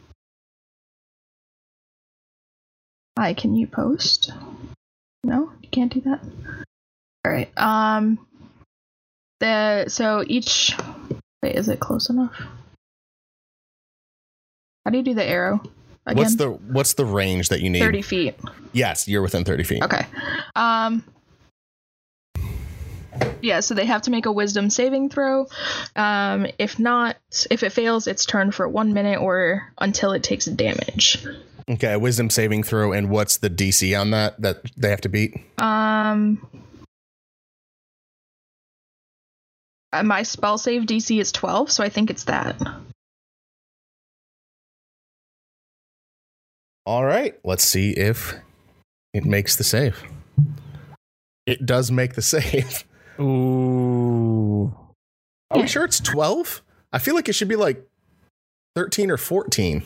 Hi, can you post? No, you can't do that. All right. Um. The so each. Wait, is it close enough? How do you do the arrow? again? What's the what's the range that you need? thirty feet. Yes, you're within thirty feet. Okay. Um. Yeah, so they have to make a wisdom saving throw. Um, if not, if it fails, it's turned for one minute or until it takes damage. Okay, wisdom saving throw, and what's the D C on that that they have to beat? Um, uh, my spell save D C is twelve, so I think it's that. All right, let's see if it makes the save. It does make the save. Ooh. Are we sure it's twelve? I feel like it should be like thirteen or fourteen.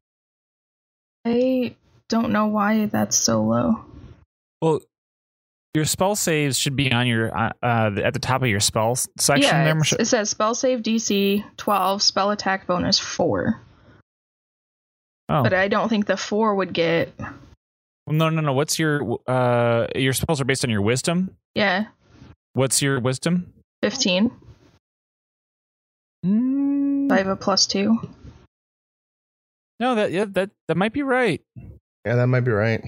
I don't know why that's so low. Well, your spell saves should be on your uh, uh at the top of your spell section. Yeah, there, it's- Michelle? it says spell save D C twelve, spell attack bonus four. Oh, But I don't think the four would get. well, no, no, no. What's your uh your spells are based on your wisdom? Yeah, What's your wisdom? fifteen. Mm, I have a plus two. no, that yeah, that that might be right. Yeah, that might be right.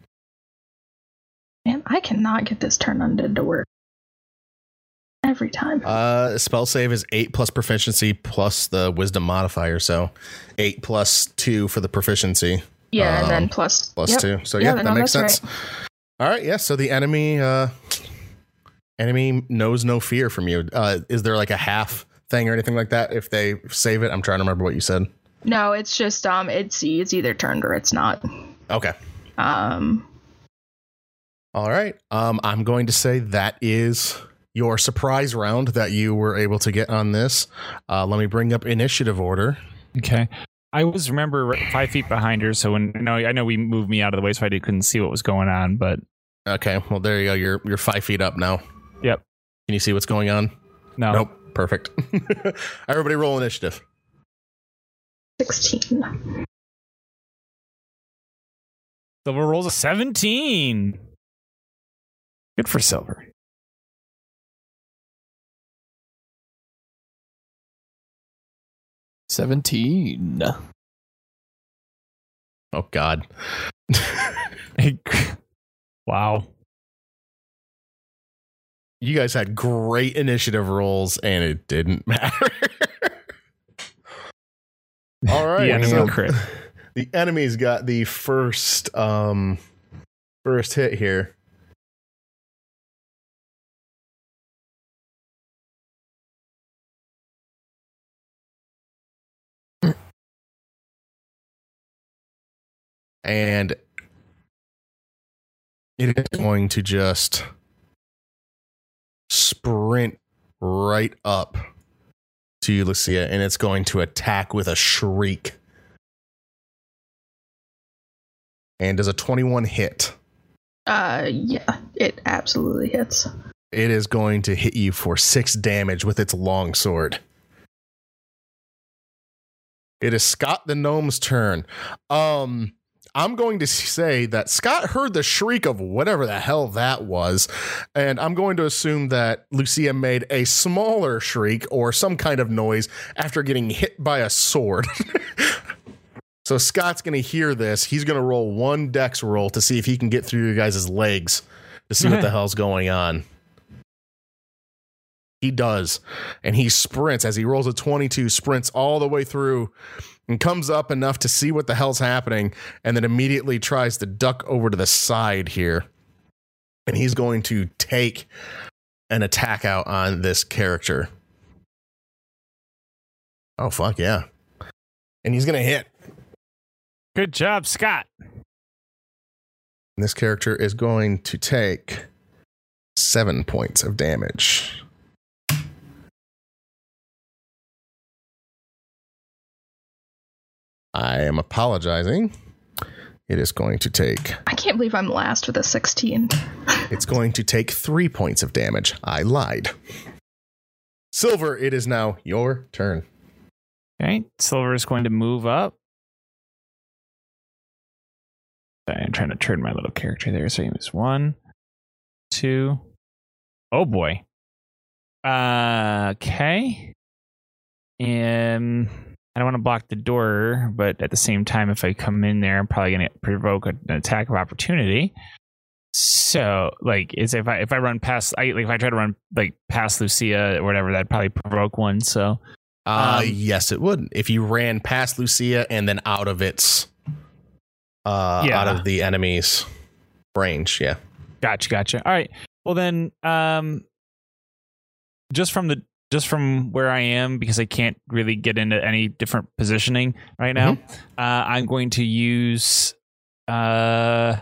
Man, I cannot get this turn undead to work. Every time. Uh, spell save is eight plus proficiency plus the wisdom modifier, so eight plus two for the proficiency. yeah, um, and then plus. Plus yep. two. So Yeah, yeah, no, that makes that's sense. All right, yeah. So the enemy, uh, enemy knows no fear from you. Uh, is there like a half thing or anything like that if they save it? I'm trying to remember what you said. No, it's just um, it's it's either turned or it's not. Okay. Um, All right. Um, I'm going to say that is your surprise round that you were able to get on this. Uh, let me bring up initiative order. Okay. I was remember right- five feet behind her, so when I know I know we moved me out of the way, so I did- couldn't see what was going on. But Okay. Well, there you go. You're you're five feet up now. yep, Can you see what's going on? no, Nope. Perfect. Everybody roll initiative. sixteen. Silver rolls a seventeen. Good for Silver. seventeen. Oh God. Wow. You guys had great initiative rolls and it didn't matter. All right. The enemy so crit. the enemy's got the first um first hit here. And it is going to just sprint right up to you, Lucia, and it's going to attack with a shriek. And does a twenty-one hit? Uh, yeah, it absolutely hits. It is going to hit you for six damage with its long sword. It is Scott the Gnome's turn. Um, I'm going to say that Scott heard the shriek of whatever the hell that was, and I'm going to assume that Lucia made a smaller shriek or some kind of noise after getting hit by a sword. So Scott's going to hear this. He's going to roll one dex roll to see if he can get through you guys' legs to see what the hell's going on. He does. And he sprints as he rolls a twenty-two, sprints all the way through and comes up enough to see what the hell's happening and then immediately tries to duck over to the side here. And he's going to take an attack out on this character. Oh, fuck yeah. And he's going to hit. Good job, Scott. This character is going to take seven points of damage. I am apologizing. It is going to take, I can't believe I'm last with a sixteen. it's going to take three points of damage. I lied. Silver, it is now your turn. Okay, Silver is going to move up. I'm trying to turn my little character there. So it's one, two. Oh boy. Uh, okay. And I don't want to block the door, but at the same time, if I come in there, I'm probably going to provoke an attack of opportunity. So, like, is if I if I run past, I like if I try to run like past Lucia or whatever, that'd probably provoke one. So, Uh, Um, yes, it would. If you ran past Lucia and then out of its, uh, Yeah. out of the enemy's range, yeah. gotcha, gotcha. All right. Well, then, um, just from the just from where I am, because I can't really get into any different positioning right now, uh, I'm going to use. Uh,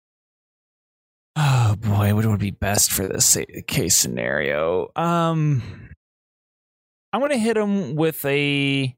oh boy, what would be best for this sa- case scenario? Um. I'm going to hit him with a.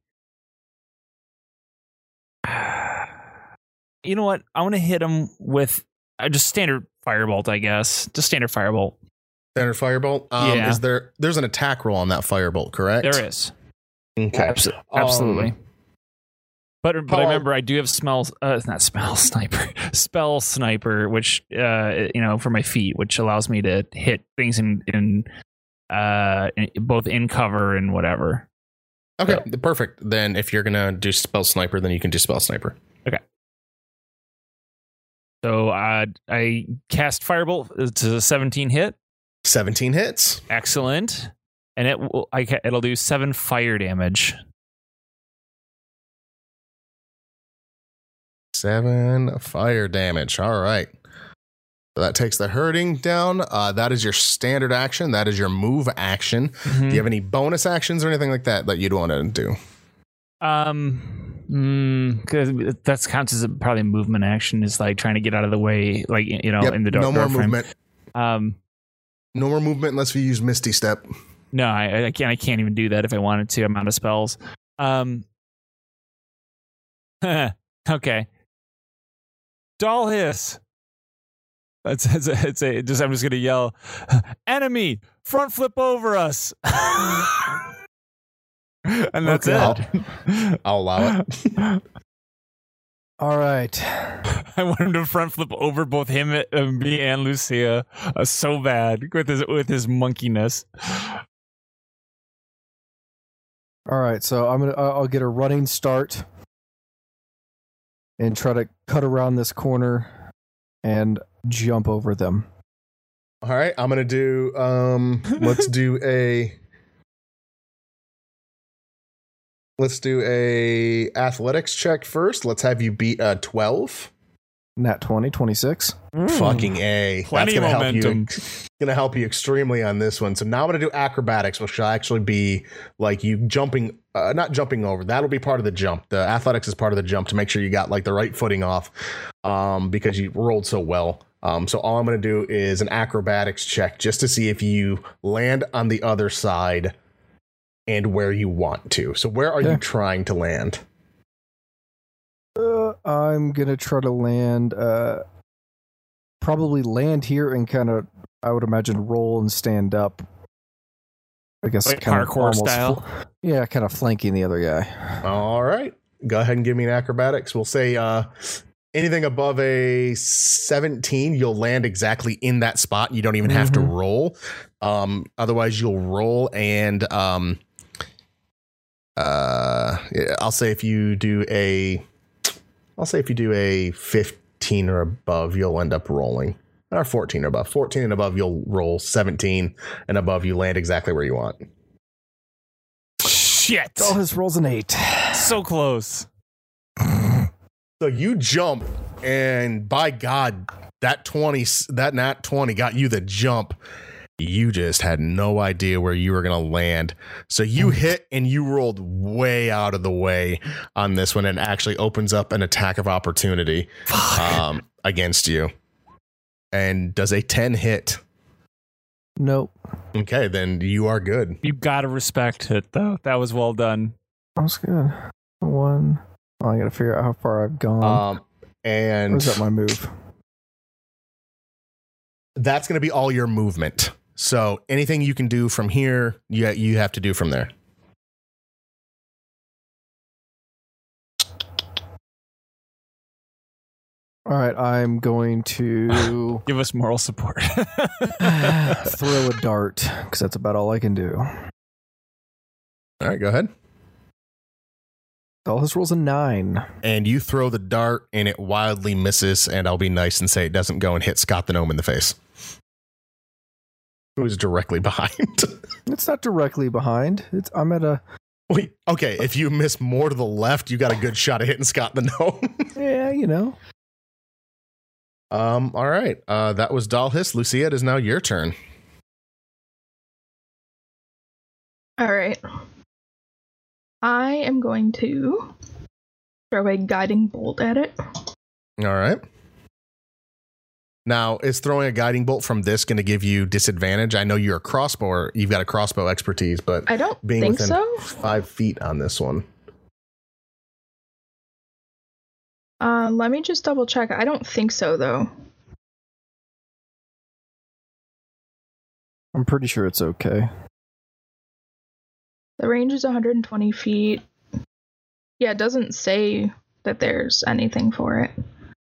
You know what? I want to hit him with uh, just standard firebolt, I guess. Just standard firebolt. Standard firebolt. Um, Yeah. Is there? There's an attack roll on that firebolt, correct? There is. Okay. Abso- absolutely. Um, but but Paul- I remember I do have smells. Uh, it's not spell sniper, spell sniper, which uh, you know, for my feet, which allows me to hit things in in uh in, both in cover and whatever. Okay, perfect. Then if you're gonna do spell sniper, then you can do spell sniper. So uh, I cast firebolt to a seventeen hit. seventeen hits. Excellent. And it will, I ca- it'll do seven fire damage. Seven fire damage. All right. So that takes the hurting down. Uh, that is your standard action. That is your move action. Do you have any bonus actions or anything like that that you'd want to do? Um, mm, cause that counts as a, probably a movement action. Is like trying to get out of the way, like you know, Yep, in the dark. no more door frame. movement. Um, No more movement unless you use Misty Step. no, I, I can't. I can't even do that if I wanted to. I'm out of spells. Um, okay. Doll hiss. It's, it's, a, it's a just. I'm just gonna yell, enemy front flip over us, and that's Okay. it. I'll allow it. All right. I want him to front flip over both him, uh, me, and Lucia uh, so bad with his with his monkeyness. All right. So I'm gonna. I'll I'll get a running start and try to cut around this corner and jump over them. All right, I'm gonna do. Um, let's do a. Let's do a athletics check first. Let's have you beat a twelve. Nat twenty, twenty-six. Fucking A. Plenty That's gonna of momentum. help you. Gonna help you extremely on this one. So now I'm gonna do acrobatics, which will actually be like you jumping, uh, not jumping over. That'll be part of the jump. The athletics is part of the jump to make sure you got like the right footing off, um, because you rolled so well. Um, so all I'm gonna do is an acrobatics check just to see if you land on the other side and where you want to. So where are Okay. you trying to land? Uh, I'm gonna try to land. Uh, probably land here and kind of, I would imagine, roll and stand up. I guess Like kind of parkour almost style? fl- yeah, kind of flanking the other guy. All right. Go ahead and give me an acrobatics. We'll say uh, anything above a seventeen, you'll land exactly in that spot. You don't even have to Mhm. roll. Um, otherwise, you'll roll and um, uh, yeah, I'll say if you do a, I'll say if you do a fifteen or above, you'll end up rolling. Or fourteen or above. fourteen and above, you'll roll. seventeen and above, you land exactly where you want. Shit! Oh, his rolls an eight. So close. So you jump, and by God, that twenty, that nat twenty got you the jump. You just had no idea where you were going to land. So you hit and you rolled way out of the way on this one, and actually opens up an attack of opportunity um, against you. And does a ten hit? Nope. Okay, then you are good. You gotta respect it, though. That was well done. That was good. One. Oh, I gotta figure out how far I've gone. Um, and Where's that my move? that's going to be all your movement. So anything you can do from here, you, you have to do from there. All right, I'm going to Give us moral support. throw a dart because that's about all I can do. All right, go ahead. Dallas rolls a nine. And you throw the dart and it wildly misses, and I'll be nice and say it doesn't go and hit Scott the Gnome in the face. Who is directly behind. It's not directly behind. It's I'm at a Wait, okay, if you miss more to the left, you got a good shot at hitting Scott the Gnome. yeah, you know. Um, all right. Uh that was Dalhis. Lucia, it is now your turn. All right. I am going to throw a guiding bolt at it. All right. Now, is throwing a guiding bolt from this going to give you disadvantage? I know you're a crossbow, you've got a crossbow expertise, but I don't being think within so. five feet on this one. Uh, let me just double check. I don't think so, though. I'm pretty sure it's okay. The range is one hundred twenty feet. Yeah, it doesn't say that there's anything for it.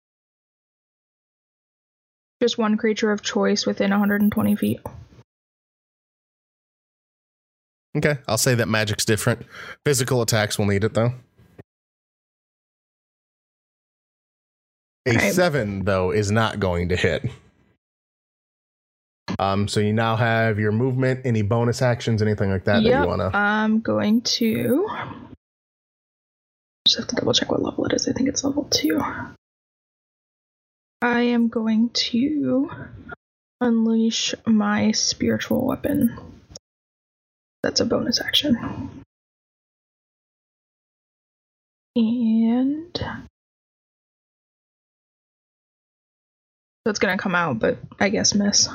Just one creature of choice within one hundred twenty feet. Okay, I'll say that magic's different. Physical attacks will need it, though. A Right. seven, though, is not going to hit. Um, so you now have your movement, any bonus actions, anything like that that Yep, you want to... I'm going to... Just have to double check what level it is. I think it's level two. I am going to unleash my spiritual weapon. That's a bonus action. And... So it's going to come out, but I guess miss.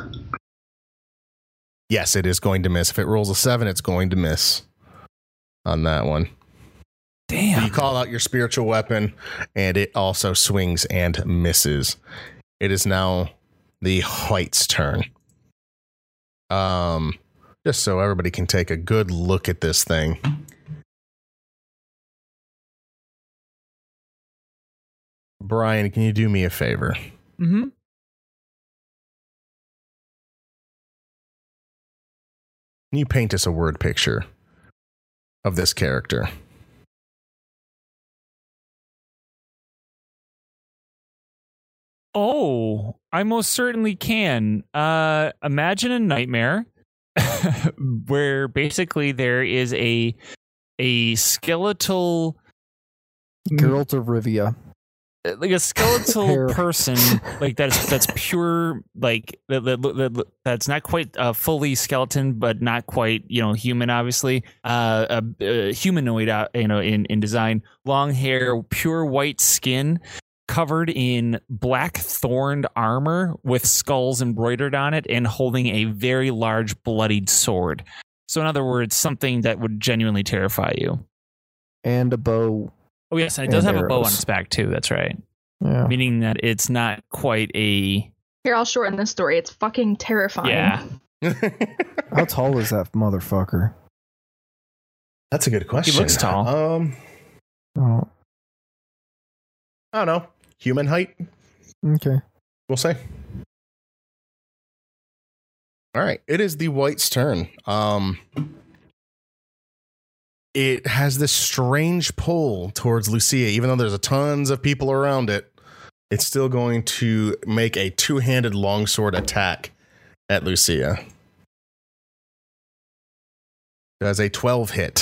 Yes, it is going to miss. If it rolls a seven, it's going to miss on that one. Damn. You call out your spiritual weapon, and it also swings and misses. It is now the White's turn. Um, just so everybody can take a good look at this thing. Brian, can you do me a favor? Mm-hmm. Can you paint us a word picture of this character? Oh, I most certainly can. Uh, imagine a nightmare where basically there is a a skeletal, Geralt of Rivia. like a skeletal Hair. person, like that's that's pure, like that, that, that, that's not quite uh, fully skeleton, but not quite, you know, human. Obviously, uh, a, a humanoid, uh, you know, in in design, long hair, pure white skin, covered in black thorned armor with skulls embroidered on it, and holding a very large bloodied sword. So, in other words, something that would genuinely terrify you. And a bow. Oh yes, and it does And have a bow on arrows. its back too. That's right. Yeah. Meaning that it's not quite a Here, I'll shorten this story. It's fucking terrifying. yeah. How tall is that motherfucker? That's a good question. looks tall. Um, Oh, I don't know. Human height, okay. we'll say. All right, it is the White's turn. Um, it has this strange pull towards Lucia, even though there's a tons of people around it. It's still going to make a two-handed longsword attack at Lucia. Does a twelve hit?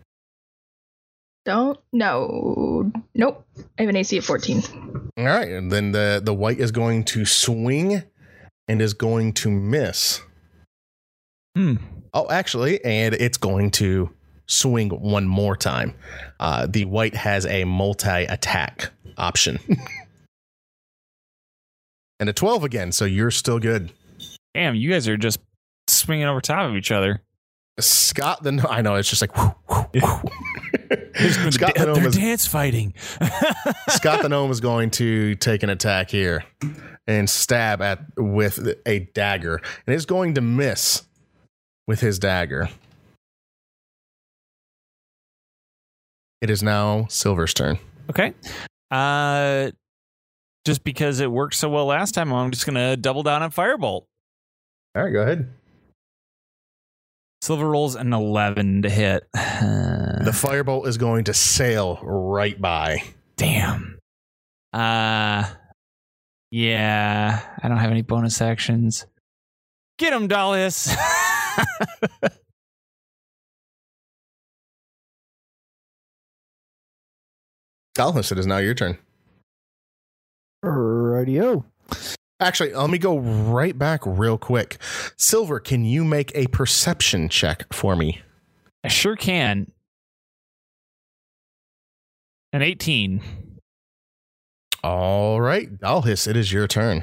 Don't. No. Nope. I have an A C of fourteen. All right, and then the the White is going to swing and is going to miss. Hmm. Oh, actually, and it's going to swing one more time. Uh, the White has a multi-attack option. And a twelve again, so you're still good. Damn, you guys are just swinging over top of each other. Scott the I know, it's just like whoo, whoo, whoo. Scott the They're Gnome is, dance fighting. Scott the Gnome is going to take an attack here and stab at with a dagger, and is going to miss with his dagger. It is now Silver's turn. Okay. Uh, just because it worked so well last time, I'm just gonna double down on Firebolt. All right, go ahead. Silver rolls an eleven to hit. Uh, The firebolt is going to sail right by. Damn. Uh, yeah. I don't have any bonus actions. Get him, Dahlius. Dallas, it is now your turn. Radio. Actually, let me go right back real quick. Silver, can you make a perception check for me? I sure can. An eighteen. All right, Dalhis, it is your turn.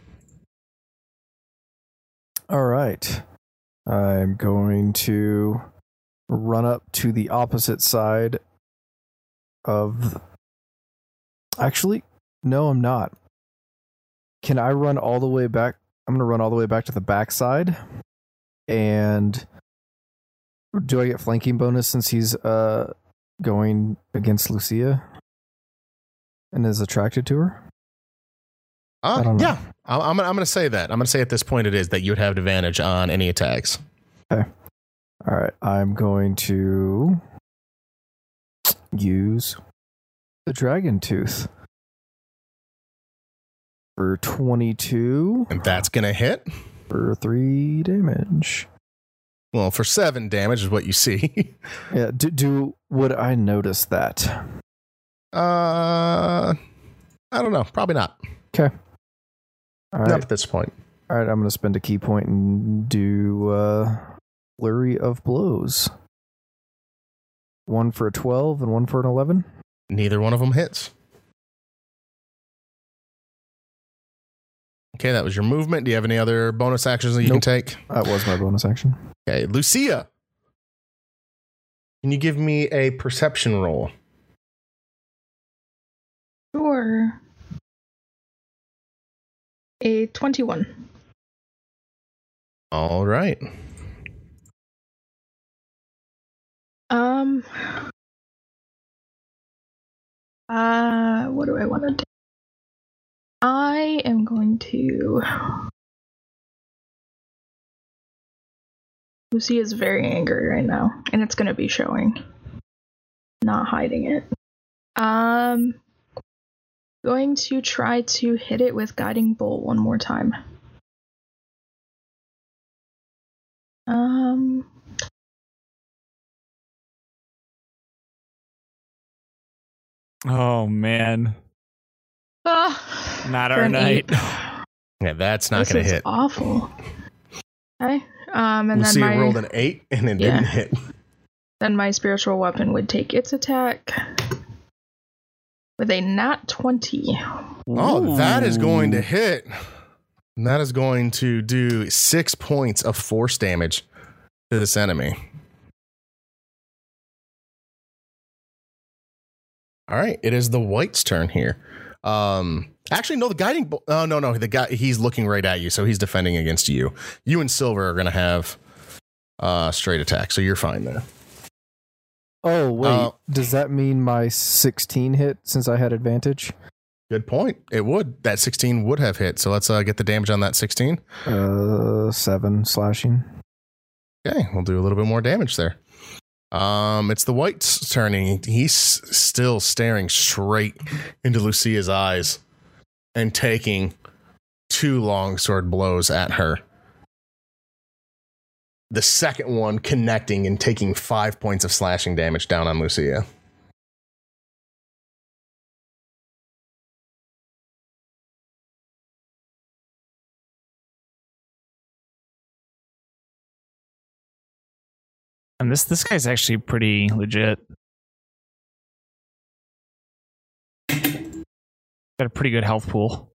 All right. I'm going to run up to the opposite side of... Actually, no, I'm not. Can I run all the way back? I'm going to run all the way back to the backside. And do I get flanking bonus since he's uh, going against Lucia and is attracted to her? Uh, I don't know. Yeah, I'm, I'm, I'm going to say that. I'm going to say at this point it is that you would have advantage on any attacks. Okay. All right. I'm going to use the Dragon Tooth for twenty-two. And that's going to hit. For three damage. Well, for seven damage is what you see. Yeah. Do, do would I notice that? uh, I don't know. Probably not. Okay. All right. Not at this point. All right. I'm going to spend a key point and do uh, Flurry of Blows. One for a twelve and one for an eleven. Neither one of them hits. Okay, that was your movement. Do you have any other bonus actions that you Nope. can take? That was my bonus action. Okay, Lucia. Can you give me a perception roll? Sure. A twenty-one. All right. Um. Uh, what do I want to do? I am going to. Lucy is very angry right now, and it's going to be showing. Not hiding it. Um, going to try to hit it with Guiding Bolt one more time. Um. Oh, man. Ah, Not for our an night. eight. Yeah, that's not This going to is hit. awful. Okay. Um, and Lucia then my rolled an eight and it Yeah. didn't hit. then my spiritual weapon would take its attack with a nat twenty. Oh, that is going to Ooh. hit. And that is going to do six points of force damage to this enemy. All right, it is the white's turn here. Um, actually, no, the guiding. Bo- oh no, no, the guy he's looking right at you, so he's defending against you. You and Silver are going to have uh, straight attack, so you're fine there. Oh, wait. Uh, Does that mean my sixteen hit since I had advantage? Good point. It would. That sixteen would have hit. So let's uh, get the damage on that sixteen. Uh, seven slashing. Okay, we'll do a little bit more damage there. Um, it's the white's turning. He's still staring straight into Lucia's eyes and taking two longsword blows at her. The second one connecting and taking five points of slashing damage down on Lucia. And this this guy's actually pretty legit. Got a pretty good health pool.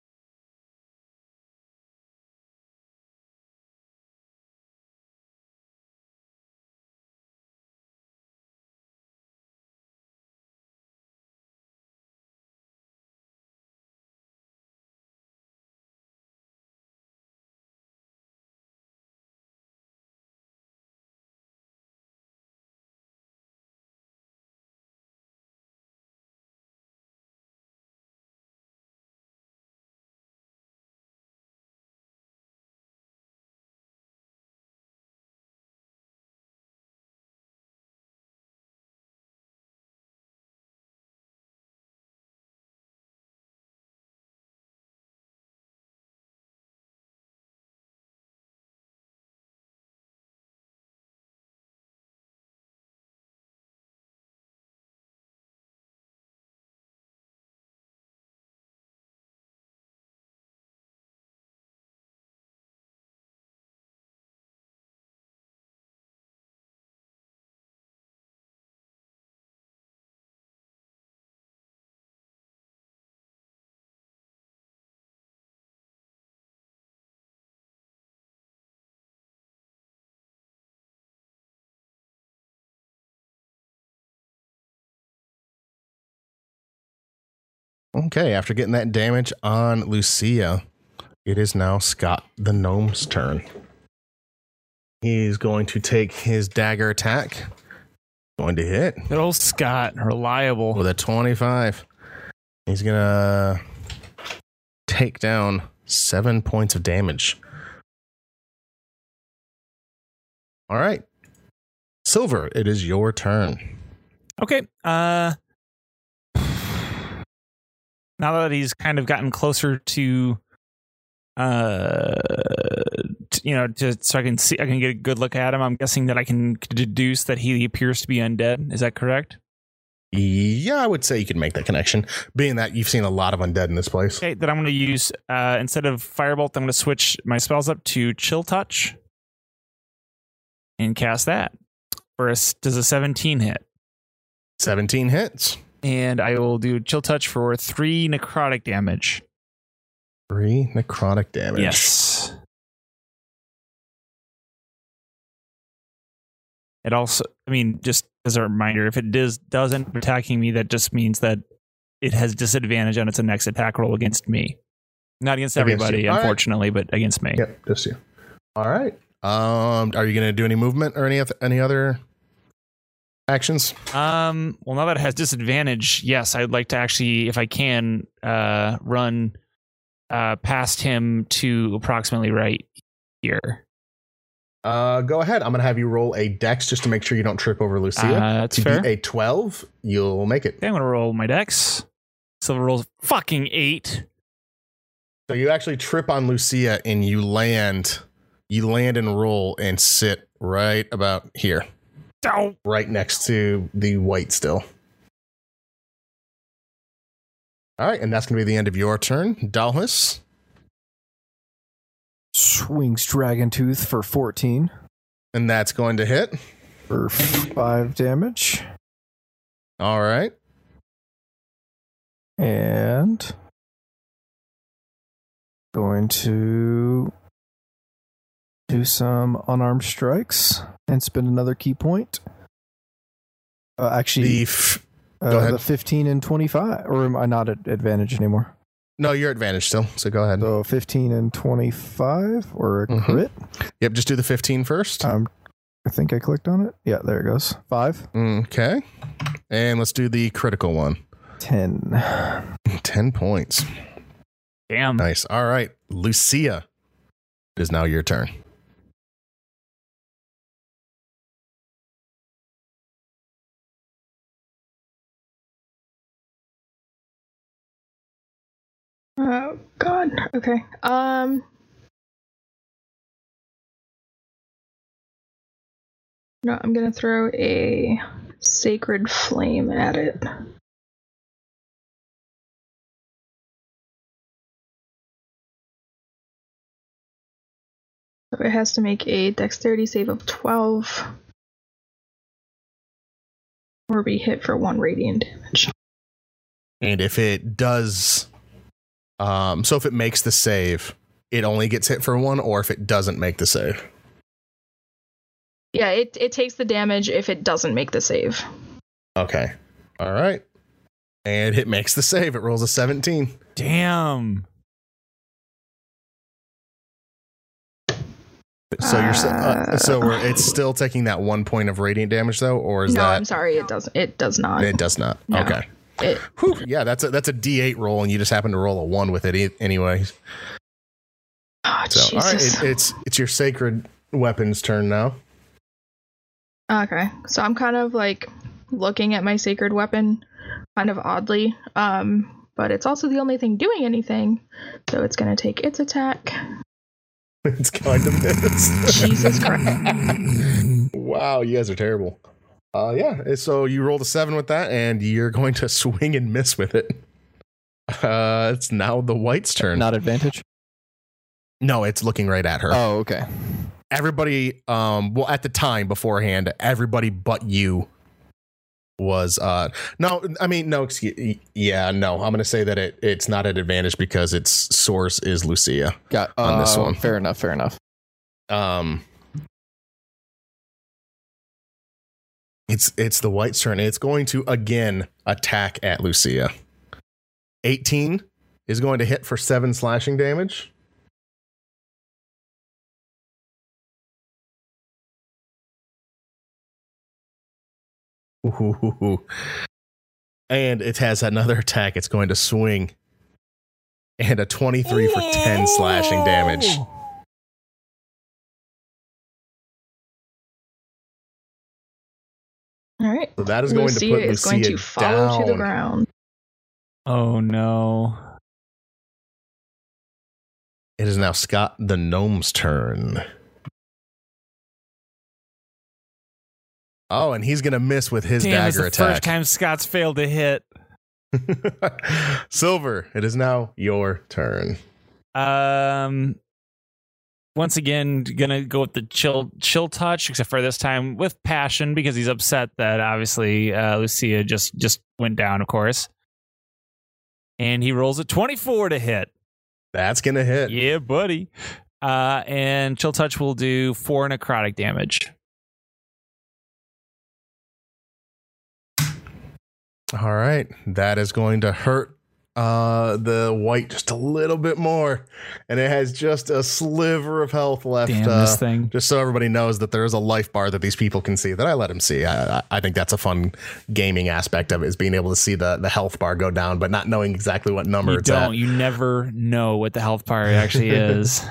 Okay, after getting that damage on Lucia, it is now Scott the gnome's turn. He's going to take his dagger attack. Going to hit. Good old Scott, reliable. With a twenty-five. He's going to take down seven points of damage. All right. Silver, it is your turn. Okay. Uh, now that he's kind of gotten closer to, uh, t- you know, just so I can see, I can get a good look at him. I'm guessing that I can deduce that he appears to be undead. Is that correct? Yeah, I would say you could make that connection, being that you've seen a lot of undead in this place. Okay. Then I'm going to use uh, instead of Firebolt, I'm going to switch my spells up to Chill Touch and cast that. For a, does a seventeen hit? seventeen hits. And I will do Chill Touch for three necrotic damage. Three necrotic damage. Yes. It also, I mean, just as a reminder, if it does, does end up attacking me, that just means that it has disadvantage on its next attack roll against me. Not against everybody, against unfortunately, right. But against me. Yep, just you. All right. Um, are you going to do any movement or any any other actions? Um, well, now that it has disadvantage, yes, I'd like to actually, if I can, uh, run uh, past him to approximately right here. Uh, go ahead. I'm going to have you roll a dex just to make sure you don't trip over Lucia. Uh, that's to fair. Be a twelve, you'll make it. Okay, I'm going to roll my dex. Silver rolls fucking eight. So you actually trip on Lucia and you land, you land and roll and sit right about here. Oh. Right next to the white still. All right, and that's going to be the end of your turn. Dalhus. Swings Dragon Tooth for fourteen. And that's going to hit. For five damage. All right. And going to do some unarmed strikes and spend another key point. Uh, actually, The f- uh, go ahead. the fifteen and twenty-five, or am I not at advantage anymore? No, you're advantaged still, so go ahead. So fifteen and twenty-five, or a Mhm. crit. Yep, just do the fifteen first. Um, I think I clicked on it. Yeah, there it goes. Five. Okay. And let's do the critical one. Ten. ten points. Damn. Nice. All right. Lucia, it is now your turn. Oh God. Okay. Um. No, I'm gonna throw a sacred flame at it. So it has to make a dexterity save of twelve, or be hit for one radiant damage. And if it does, um, so if it makes the save, it only gets hit for one, or if it doesn't make the save. Yeah, it it takes the damage if it doesn't make the save. Okay. All right. And it makes the save. It rolls a seventeen. Damn. So you're s- uh, so we're, it's still taking that one point of radiant damage though, or is no, that? I'm sorry, it doesn't. It does not. It does not. No. Okay. It, Whew, yeah, that's a that's a D eight roll, and you just happen to roll a one with it, e- anyways. oh, So all right, Jesus. it, it's it's your sacred weapons turn now. Okay, so I'm kind of like looking at my sacred weapon kind of oddly, um, but it's also the only thing doing anything, so it's going to take its attack. It's kind of missed. Jesus Christ. Wow, you guys are terrible. Uh, yeah, so you rolled a seven with that, and you're going to swing and miss with it. Uh, it's now the white's turn. Not advantage. No, it's looking right at her. Oh, okay. Everybody, um, well, at the time beforehand, everybody but you was uh no I mean no excuse yeah no I'm gonna say that it it's not at advantage because its source is Lucia. Got On this uh, one. Fair enough. Fair enough. Um, it's it's the white's turn. It's going to again attack at Lucia. eighteen is going to hit for seven slashing damage. Ooh. And it has another attack. It's going to swing. And a twenty-three for ten slashing damage. All right. So that is going Lucia to put is Lucia going to fall down. to the ground. Oh no. It is now Scott the Gnome's turn. Oh, and he's going to miss with his Damn, it's dagger the attack. first time Scott's failed to hit. Silver, it is now your turn. Um, once again, gonna go with the chill, chill touch, except for this time with passion because he's upset that obviously uh, Lucia just just went down, of course. And he rolls a twenty-four to hit. That's going to hit. Yeah, buddy. Uh, and chill touch will do four necrotic damage. All right, that is going to hurt uh, the white just a little bit more, and it has just a sliver of health left. Damn uh, this thing! Just so everybody knows that there is a life bar that these people can see that I let them see. I, I think that's a fun gaming aspect of it, is being able to see the, the health bar go down, but not knowing exactly what number You it's don't. at. You never know what the health bar actually is.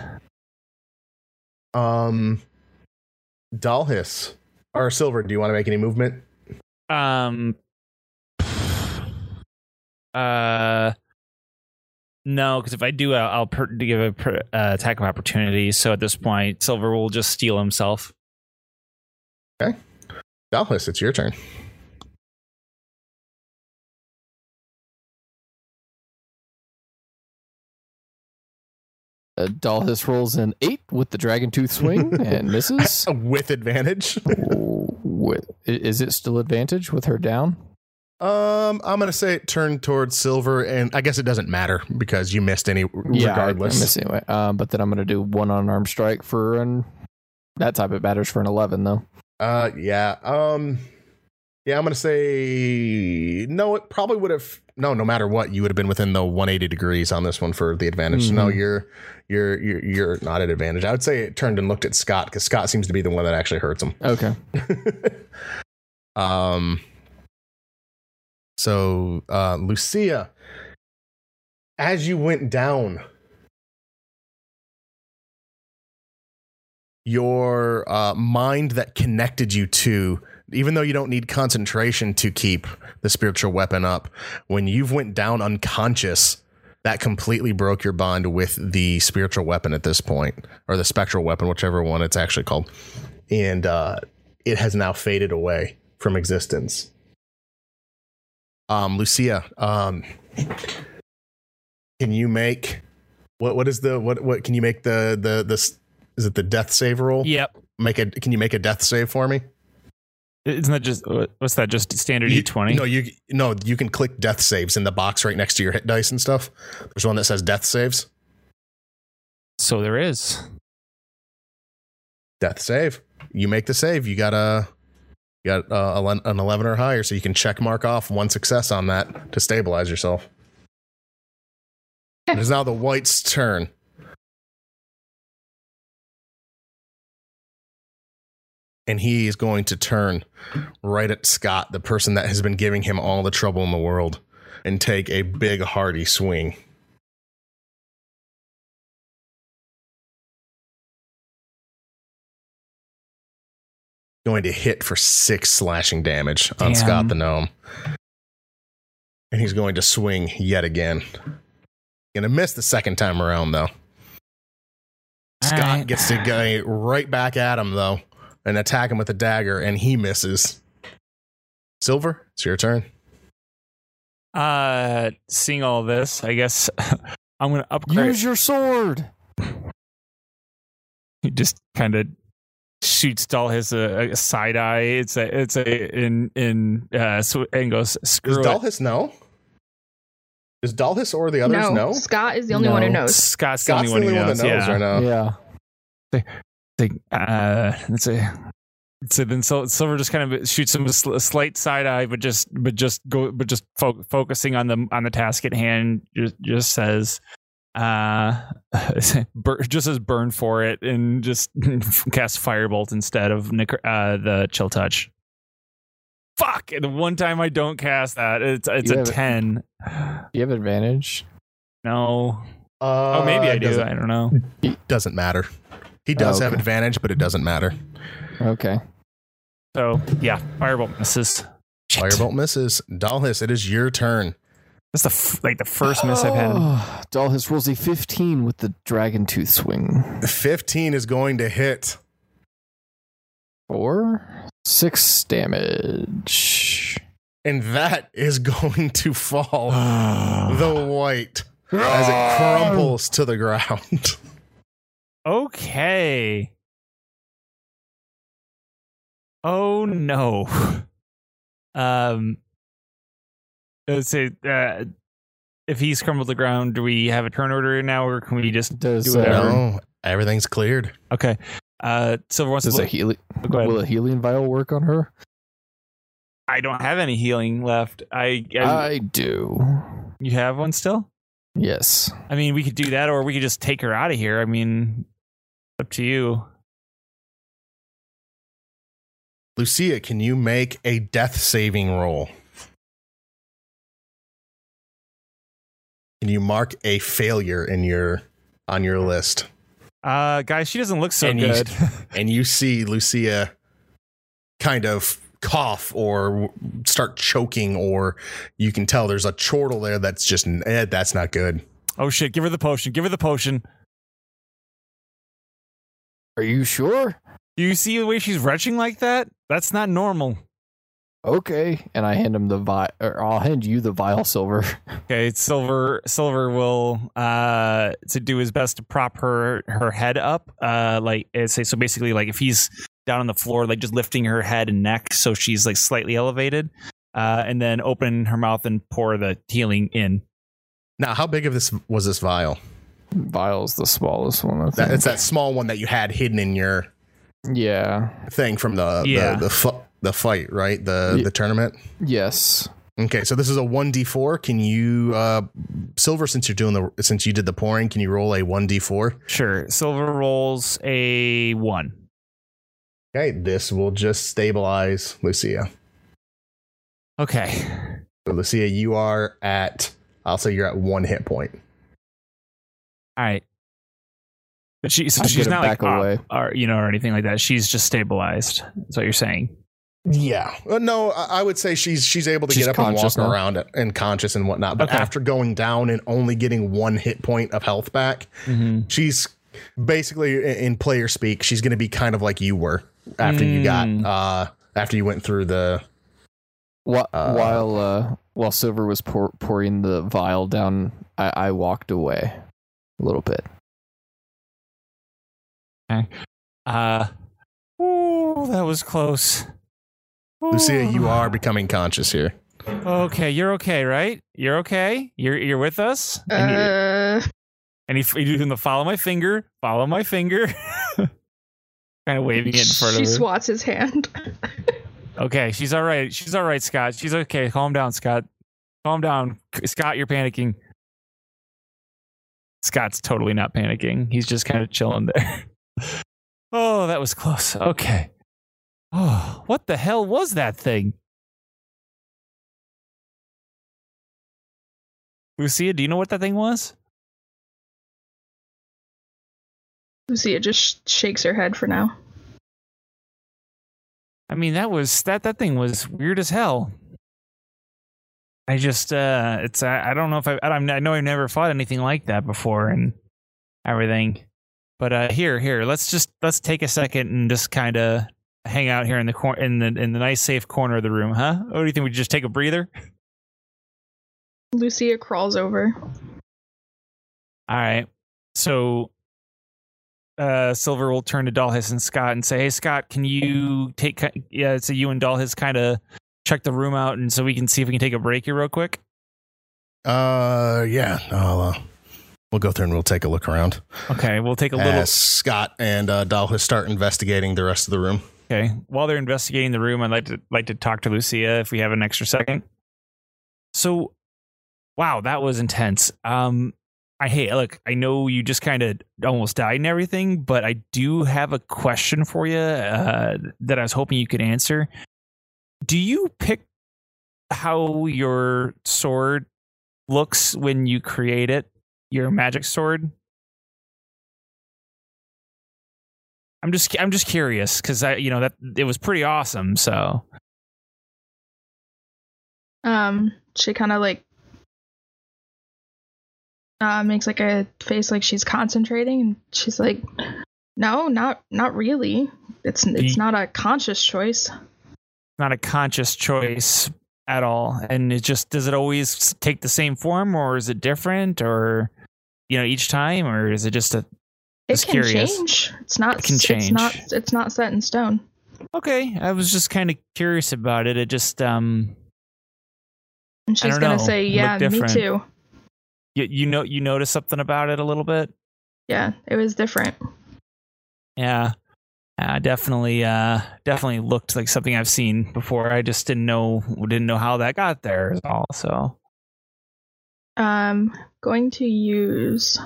Um, Dalhis or Silver, do you want to make any movement? Um. Uh. No, because if I do, I'll, I'll per- give a per- uh, attack of opportunity. So at this point, Silver will just steal himself. Okay, Dalhis, it's your turn. Uh, Dalhis rolls an eight with the Dragon Tooth swing and misses. With advantage. With, is it still advantage with her down? Um, I'm gonna say it turned towards Silver, and I guess it doesn't matter because you missed any Yeah, regardless. I, I miss anyway. Um, but then I'm gonna do one unarmed strike for an that type of matters for an eleven though. Uh, yeah. Um, yeah. I'm gonna say no. It probably would have. No, no matter what, you would have been within the one hundred eighty degrees on this one for the advantage. Mm-hmm. So no, you're you're you're you're not at advantage. I would say it turned and looked at Scott because Scott seems to be the one that actually hurts him. Okay. um. So, uh, Lucia, as you went down, your uh, mind that connected you to, even though you don't need concentration to keep the spiritual weapon up, when you've went down unconscious, that completely broke your bond with the spiritual weapon at this point, or the spectral weapon, whichever one it's actually called. And uh, it has now faded away from existence. Um, Lucia, um, can you make what? What is the what? What can you make the the the? Is it the death save roll? Yep. Make a. Can you make a death save for me? Isn't that just what's that? Just standard You- E twenty? No, you no. You can click death saves in the box right next to your hit dice and stuff. There's one that says death saves. So there is. Death save. You make the save. You got a. You got uh, an eleven or higher, so you can check mark off one success on that to stabilize yourself. It is now the white's turn. And he is going to turn right at Scott, the person that has been giving him all the trouble in the world, and take a big, hearty swing. Going to hit for six slashing damage on Damn. Scott the Gnome. And he's going to swing yet again. Going to miss the second time around, though. Scott right. gets to go right back at him, though, and attack him with a dagger, and he misses. Silver, it's your turn. Uh, seeing all this, I guess I'm gonna upgrade. Use your sword. He just kind of shoots Dalhis a, a side eye. It's a it's a in in uh sw- and goes screw Does it. Dalhis know? Does Dalhis or the others no, know? Scott is the only one who No. knows. Scott's, Scott's the only one who knows. that knows yeah. right now. Yeah. Like, uh, let's see. So then Sil- Silver just kind of shoots him a, sl- a slight side eye, but just but just go but just fo- focusing on the on the task at hand. Just, just says, uh, bur- just says burn for it, and just cast Firebolt instead of Nic- uh, the Chill Touch. Fuck! And the one time I don't cast that, it's it's You a have- ten. Do you have advantage? No. Uh, Oh, maybe I do. doesn't, I don't know. doesn't matter. He does Oh, have okay. advantage, but it doesn't matter. Okay. So yeah, Firebolt misses. Shit. Firebolt misses. Dalhis, it is your turn. That's the f- like the first miss I've had. Oh, Dalhis rolls a fifteen with the Dragon Tooth swing. fifteen is going to hit. Four, six damage. And that is going to fall the white as it crumples to the ground. Okay. Oh no. Um. Let's say uh, if he's crumbled to the ground, do we have a turn order now, or can we just Does do whatever? uh, No, everything's cleared. Okay. Uh, Silver wants does to. a healing Go ahead. will a healing vial work on her? I don't have any healing left. I, I I do. you have one still? Yes. I mean, we could do that, or we could just take her out of here. I mean, up to you. Lucia, can you make a death saving roll? Can you mark a failure in your on your list? Uh, guys, she doesn't look so And you- good. And you see Lucia kind of cough or start choking, or you can tell there's a chortle there that's just eh, that's not good. Oh shit! Give her the potion. Give her the potion. Are you sure? Do you see the way she's retching like that? That's not normal. Okay. And I hand him the vial, or I'll hand you the vial, Silver. Okay, Silver Silver will uh to do his best to prop her her head up. Uh, like say so basically like if he's down on the floor, like just lifting her head and neck so she's like slightly elevated. Uh, and then open her mouth and pour the healing in. Now, how big of this was this vial? Vial's the smallest one. I think. That, it's that small one that you had hidden in your Yeah. thing from the Yeah. the the, fu- the fight, right? The Ye- the tournament. Yes. Okay, so this is a one d four. Can you, uh, Silver, since you're doing the since you did the pouring, can you roll a one d four? Sure. Silver rolls a one. Okay, this will just stabilize Lucia. Okay. So Lucia, you are at, I'll say you're at one hit point. All right. But she, so I'd she's get not him like back up away. or you know or anything like that. She's just stabilized. That's what you're saying. Yeah, uh, no, I I would say she's she's able to She's get up and walk conscious now. around it and conscious and whatnot. But Okay. after going down and only getting one hit point of health back, Mm-hmm. she's basically in in player speak. She's going to be kind of like you were after you got Mm. uh after you went through the. Wh- Uh, while uh, while Silver was pour- pouring the vial down, I-, I walked away a little bit. Uh, ooh, that was close. Lucia, Ooh. you are becoming conscious here. Okay, you're okay, right? You're okay. You're you're with us. And, you, Uh, and he, you doing the follow my finger, follow my finger, kind of waving it in front she of her. swats his hand. Okay, she's all right. She's all right, Scott. She's okay. Calm down, Scott. Calm down, Scott. You're panicking. Scott's totally not panicking. He's just kind of chilling there. Oh, that was close. Okay. Oh, what the hell was that thing? Lucia, do you know what that thing was? Lucia just shakes her head for now. I mean, that was that that thing was weird as hell. I just uh it's I, I don't know if I I I know I've never fought anything like that before and everything. But uh here here, let's just let's take a second and just kind of hang out here in the cor- in the in the nice safe corner of the room, huh? What do you think, we just take a breather? Lucia crawls over. All right. So uh, Silver will turn to Dalhis and Scott and say, "Hey, Scott, can you take? Yeah, so you and Dalhis kind of check the room out, and so we can see if we can take a break here real quick." Uh, yeah, I'll, uh, we'll go through and we'll take a look around. Okay, we'll take a little. As Scott and uh, Dalhis start investigating the rest of the room. Okay. While they're investigating the room, I'd like to like to talk to Lucia if we have an extra second. So, wow, that was intense. Um, I hate. Look, I know you just kind of almost died and everything, but I do have a question for you uh, that I was hoping you could answer. Do you pick how your sword looks when you create it, your magic sword? I'm just I'm just curious because I you know that it was pretty awesome. So Um, she kind of like uh makes like a face like she's concentrating, and she's like, "No, not not really. It's it's not a conscious choice. not a conscious choice at all." And it just does it always take the same form, or is it different, or you know each time, or is it just a It Just can curious. change. It's not. It can It's change. not. It's not set in stone. Okay, I was just kind of curious about it. It just um And she's don't gonna know. say, It "Yeah, looked me different. too. you, you know you noticed something about it a little bit. Yeah, it was different." Yeah. Uh, definitely uh definitely looked like something I've seen before. I just didn't know didn't know how that got there is all. So Um, going to use.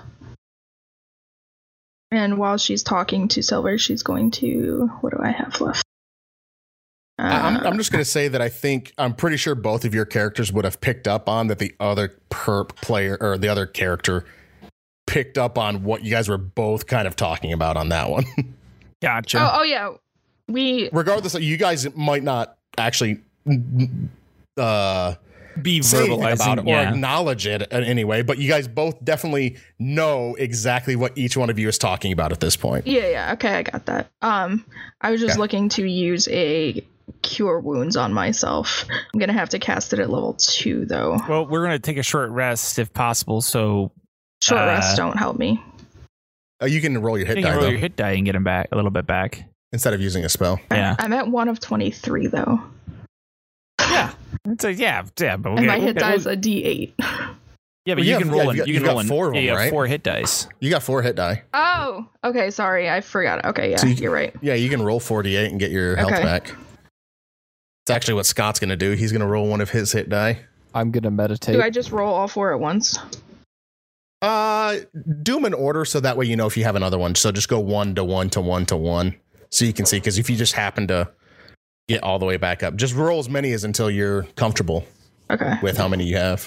And while she's talking to Silver, she's going to. What do I have left? Uh, I- I'm, I'm just going to say that I think I'm pretty sure both of your characters would have picked up on that the other perp player or the other character picked up on what you guys were both kind of talking about on that one. gotcha. Oh, oh yeah. We. Regardless, you guys might not actually uh, Be say anything verbalizing about it or yeah. acknowledge it in any way, but you guys both definitely know exactly what each one of you is talking about at this point. Yeah, yeah. Okay, I got that. Um, I was just Okay. looking to use a cure wounds on myself. I'm gonna have to cast it at level two, though. Well, we're gonna take a short rest if possible. So Short uh, rests don't help me. Uh, you can roll your hit you die can roll though, your hit die and get him back a little bit back. instead of using a spell. Yeah. I'm at one of twenty-three, though. Yeah. It's a, yeah, yeah, but we'll And get, my we'll hit get- die we'll- is a D eight. Yeah, but Well, you you can have- roll yeah, in. you got- You you can got roll in. four of yeah, them, you have right? four hit dice. You got four hit die. Oh, okay. Sorry, I forgot. Okay, yeah, So you- you're right. Yeah, you can roll forty-eight and get your health Okay. back. It's actually what Scott's going to do. He's going to roll one of his hit die. I'm gonna meditate. Do I just roll all four at once? Uh, do them in order so that way you know if you have another one. So just go one to one to one to one, so you can see. Because if you just happen to get all the way back up, just roll as many as until you're comfortable Okay. with how many you have.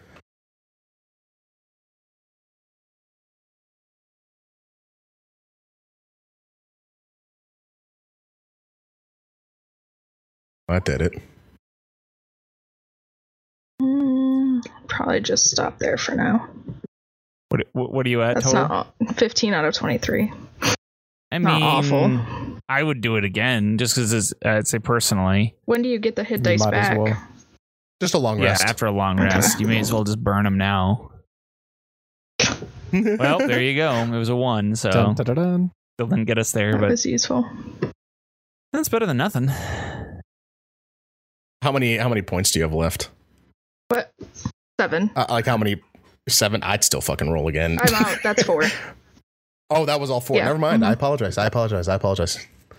I did it. Mm, probably just stop there for now. What what, what are you at That's total? not aw- fifteen out of twenty-three. I mean, Not awful. I would do it again just because it's, uh, I'd say personally. When do you get the hit You dice might as back? well. Just a long Yeah, rest. after a long rest, you may as well just burn them now. Well, there you go. It was a one, so Dun, dun, dun, dun. still didn't get us there, That but was useful. that's better than nothing. How many? How many points do you have left? But seven. Uh, like how many? Seven. I'd still fucking roll again. I'm out. That's four. Oh, that was all four. Yeah. Never mind. Mhm. I apologize. I apologize. I apologize.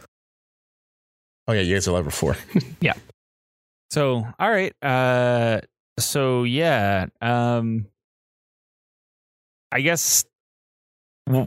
Oh yeah, you guys are level four. So, all right. Uh, so yeah. Um, I guess. Well,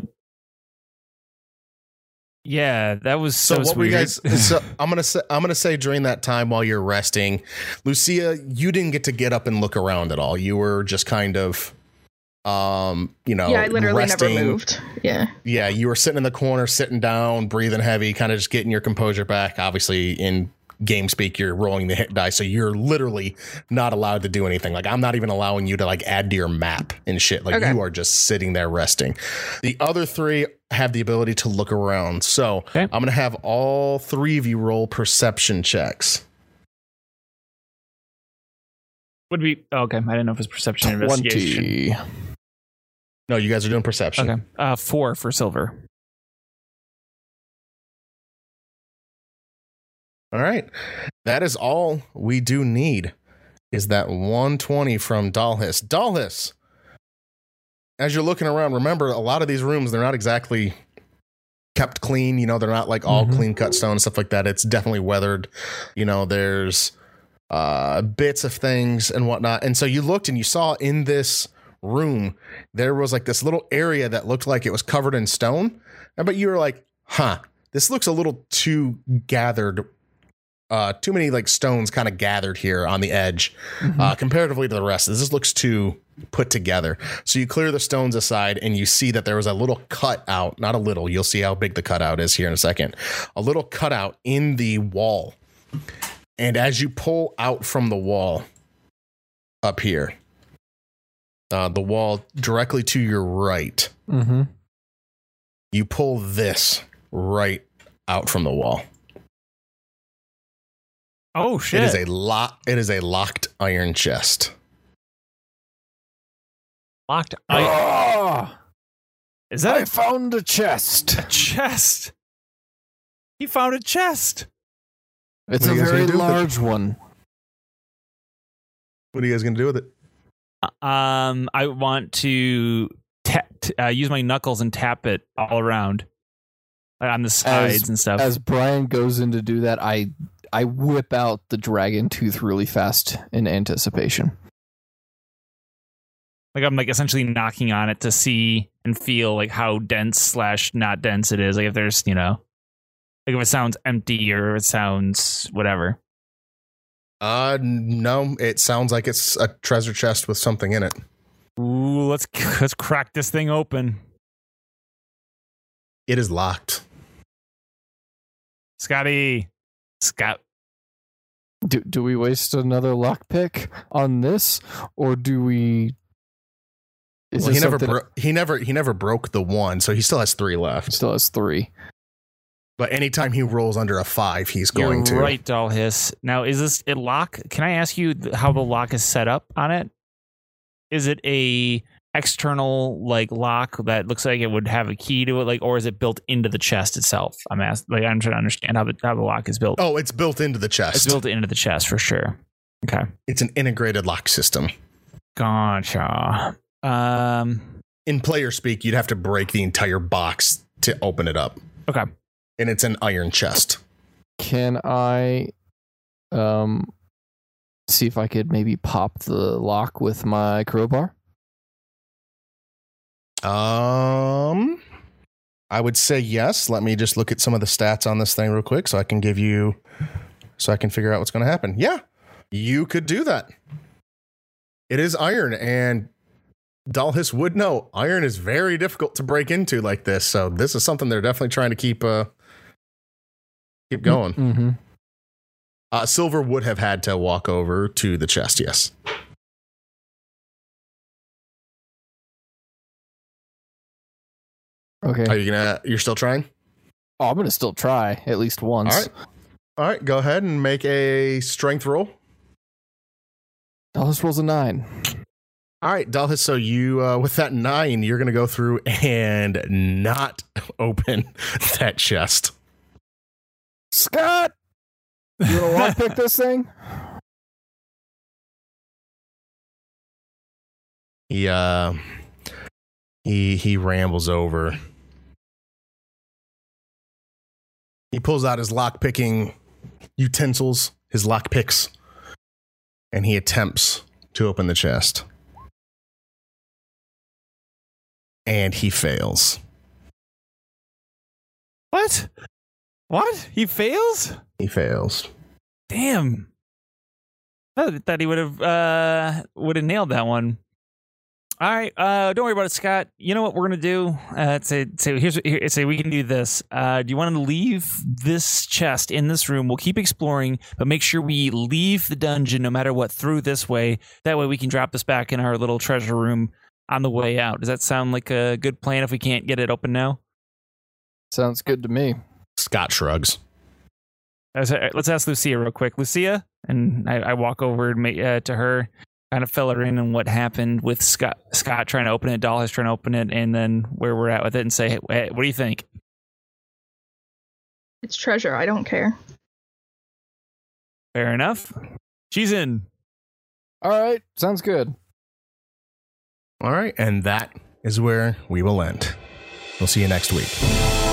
yeah, that was So that was what were you weird. guys? So I'm gonna say I'm gonna say during that time while you're resting, Lucia, you didn't get to get up and look around at all. You were just kind of, um, you know, yeah, I literally resting. never moved. Yeah. Yeah, you were sitting in the corner, sitting down, breathing heavy, kind of just getting your composure back. Obviously, in game speak, you're rolling the hit die, so you're literally not allowed to do anything. Like I'm not even allowing you to like add to your map and shit. Like Okay. you are just sitting there resting. The other three have the ability to look around. So Okay. I'm gonna have all three of you roll perception checks. Would be oh, okay. I didn't know if it was perception or investigation. Twenty. No, you guys are doing perception. Okay, uh, four for silver. All right. That is all we do need is that one twenty from Dalhis. Dalhis, as you're looking around, remember a lot of these rooms, they're not exactly kept clean. You know, they're not like all Mhm. clean cut stone and stuff like that. It's definitely weathered. You know, there's uh, bits of things and whatnot. And so you looked and you saw in this room, there was like this little area that looked like it was covered in stone. But you were like, huh, this looks a little too gathered. Uh, too many like stones kind of gathered here on the edge Mhm. uh, comparatively to the rest. This looks too put together. So you clear the stones aside and you see that there was a little cutout, not a little, you'll see how big the cutout is here in a second, a little cutout in the wall. And as you pull out from the wall up here, uh, the wall directly to your right, Mm-hmm. you pull this right out from the wall. Oh shit! It is a lock. It is a locked iron chest. locked. I, Ah, is that I a, found a chest. a chest? He found a chest. It's What are a you guys very gonna do with it? large one. What are you guys gonna do with it? Um, I want to ta- t- uh, use my knuckles and tap it all around, like on the sides and stuff. As Brian goes in to do that, I I whip out the dragon tooth really fast in anticipation. Like I'm like essentially knocking on it to see and feel like how dense slash not dense it is. Like if there's, you know, like if it sounds empty or it sounds whatever. Uh, no. It sounds like it's a treasure chest with something in it. Ooh, let's let's crack this thing open. It is locked. Scotty, Scott. Do do we waste another lockpick on this, or do we? Is Well, he this never. something- Bro- he never. He never broke the one, so he still has three left. Still has three. But anytime he rolls under a five, he's going You're to. right, Doll Hiss. Now, is this a lock? Can I ask you th- how the lock is set up on it? Is it a external like lock that looks like it would have a key to it, like, or is it built into the chest itself? I'm asking, like, I'm trying to understand how the how the lock is built. Oh, it's built into the chest. It's built into the chest for sure. Okay, It's an integrated lock system. gotcha. Um, In player speak, you'd have to break the entire box to open it up. okay. And it's an iron chest. Can I, um, see if I could maybe pop the lock with my crowbar? Um, I would say yes. Let me just look at some of the stats on this thing real quick so I can give you, so I can figure out what's going to happen. Yeah, you could do that. It is iron, and Dalhis would know iron is very difficult to break into like this. So this is something they're definitely trying to keep, uh, keep going. Mm-hmm. Uh, Silver would have had to walk over to the chest. Yes. Okay. Are you gonna? You're still trying? Oh, I'm gonna still try at least once. All right. All right. Go ahead and make a strength roll. Dallas rolls a nine. All right, Dalhis. So you, uh, with that nine, you're gonna go through and not open that chest. Scott, you want to lockpick this thing? He, uh, he he rambles over. He pulls out his lock picking utensils, his lock picks, and he attempts to open the chest. And he fails. What? What? He fails? He fails. Damn. I thought he would have uh would have nailed that one. All right, uh, don't worry about it, Scott. You know what we're gonna do? Uh, say, say, here's here, say we can do this. Uh, do you want to leave this chest in this room? We'll keep exploring, but make sure we leave the dungeon no matter what through this way. That way we can drop this back in our little treasure room on the way out. Does that sound like a good plan if we can't get it open now? Sounds good to me. Scott shrugs. Let's ask Lucia real quick. Lucia, and I, I walk over and make, uh, to her, kind of fill her in on what happened with Scott, Scott trying to open it, Dalhis trying to open it, and then where we're at with it, and say, hey, what do you think? It's treasure. I don't care. Fair enough. She's in. All right, sounds good. All right, and that is where we will end. We'll see you next week.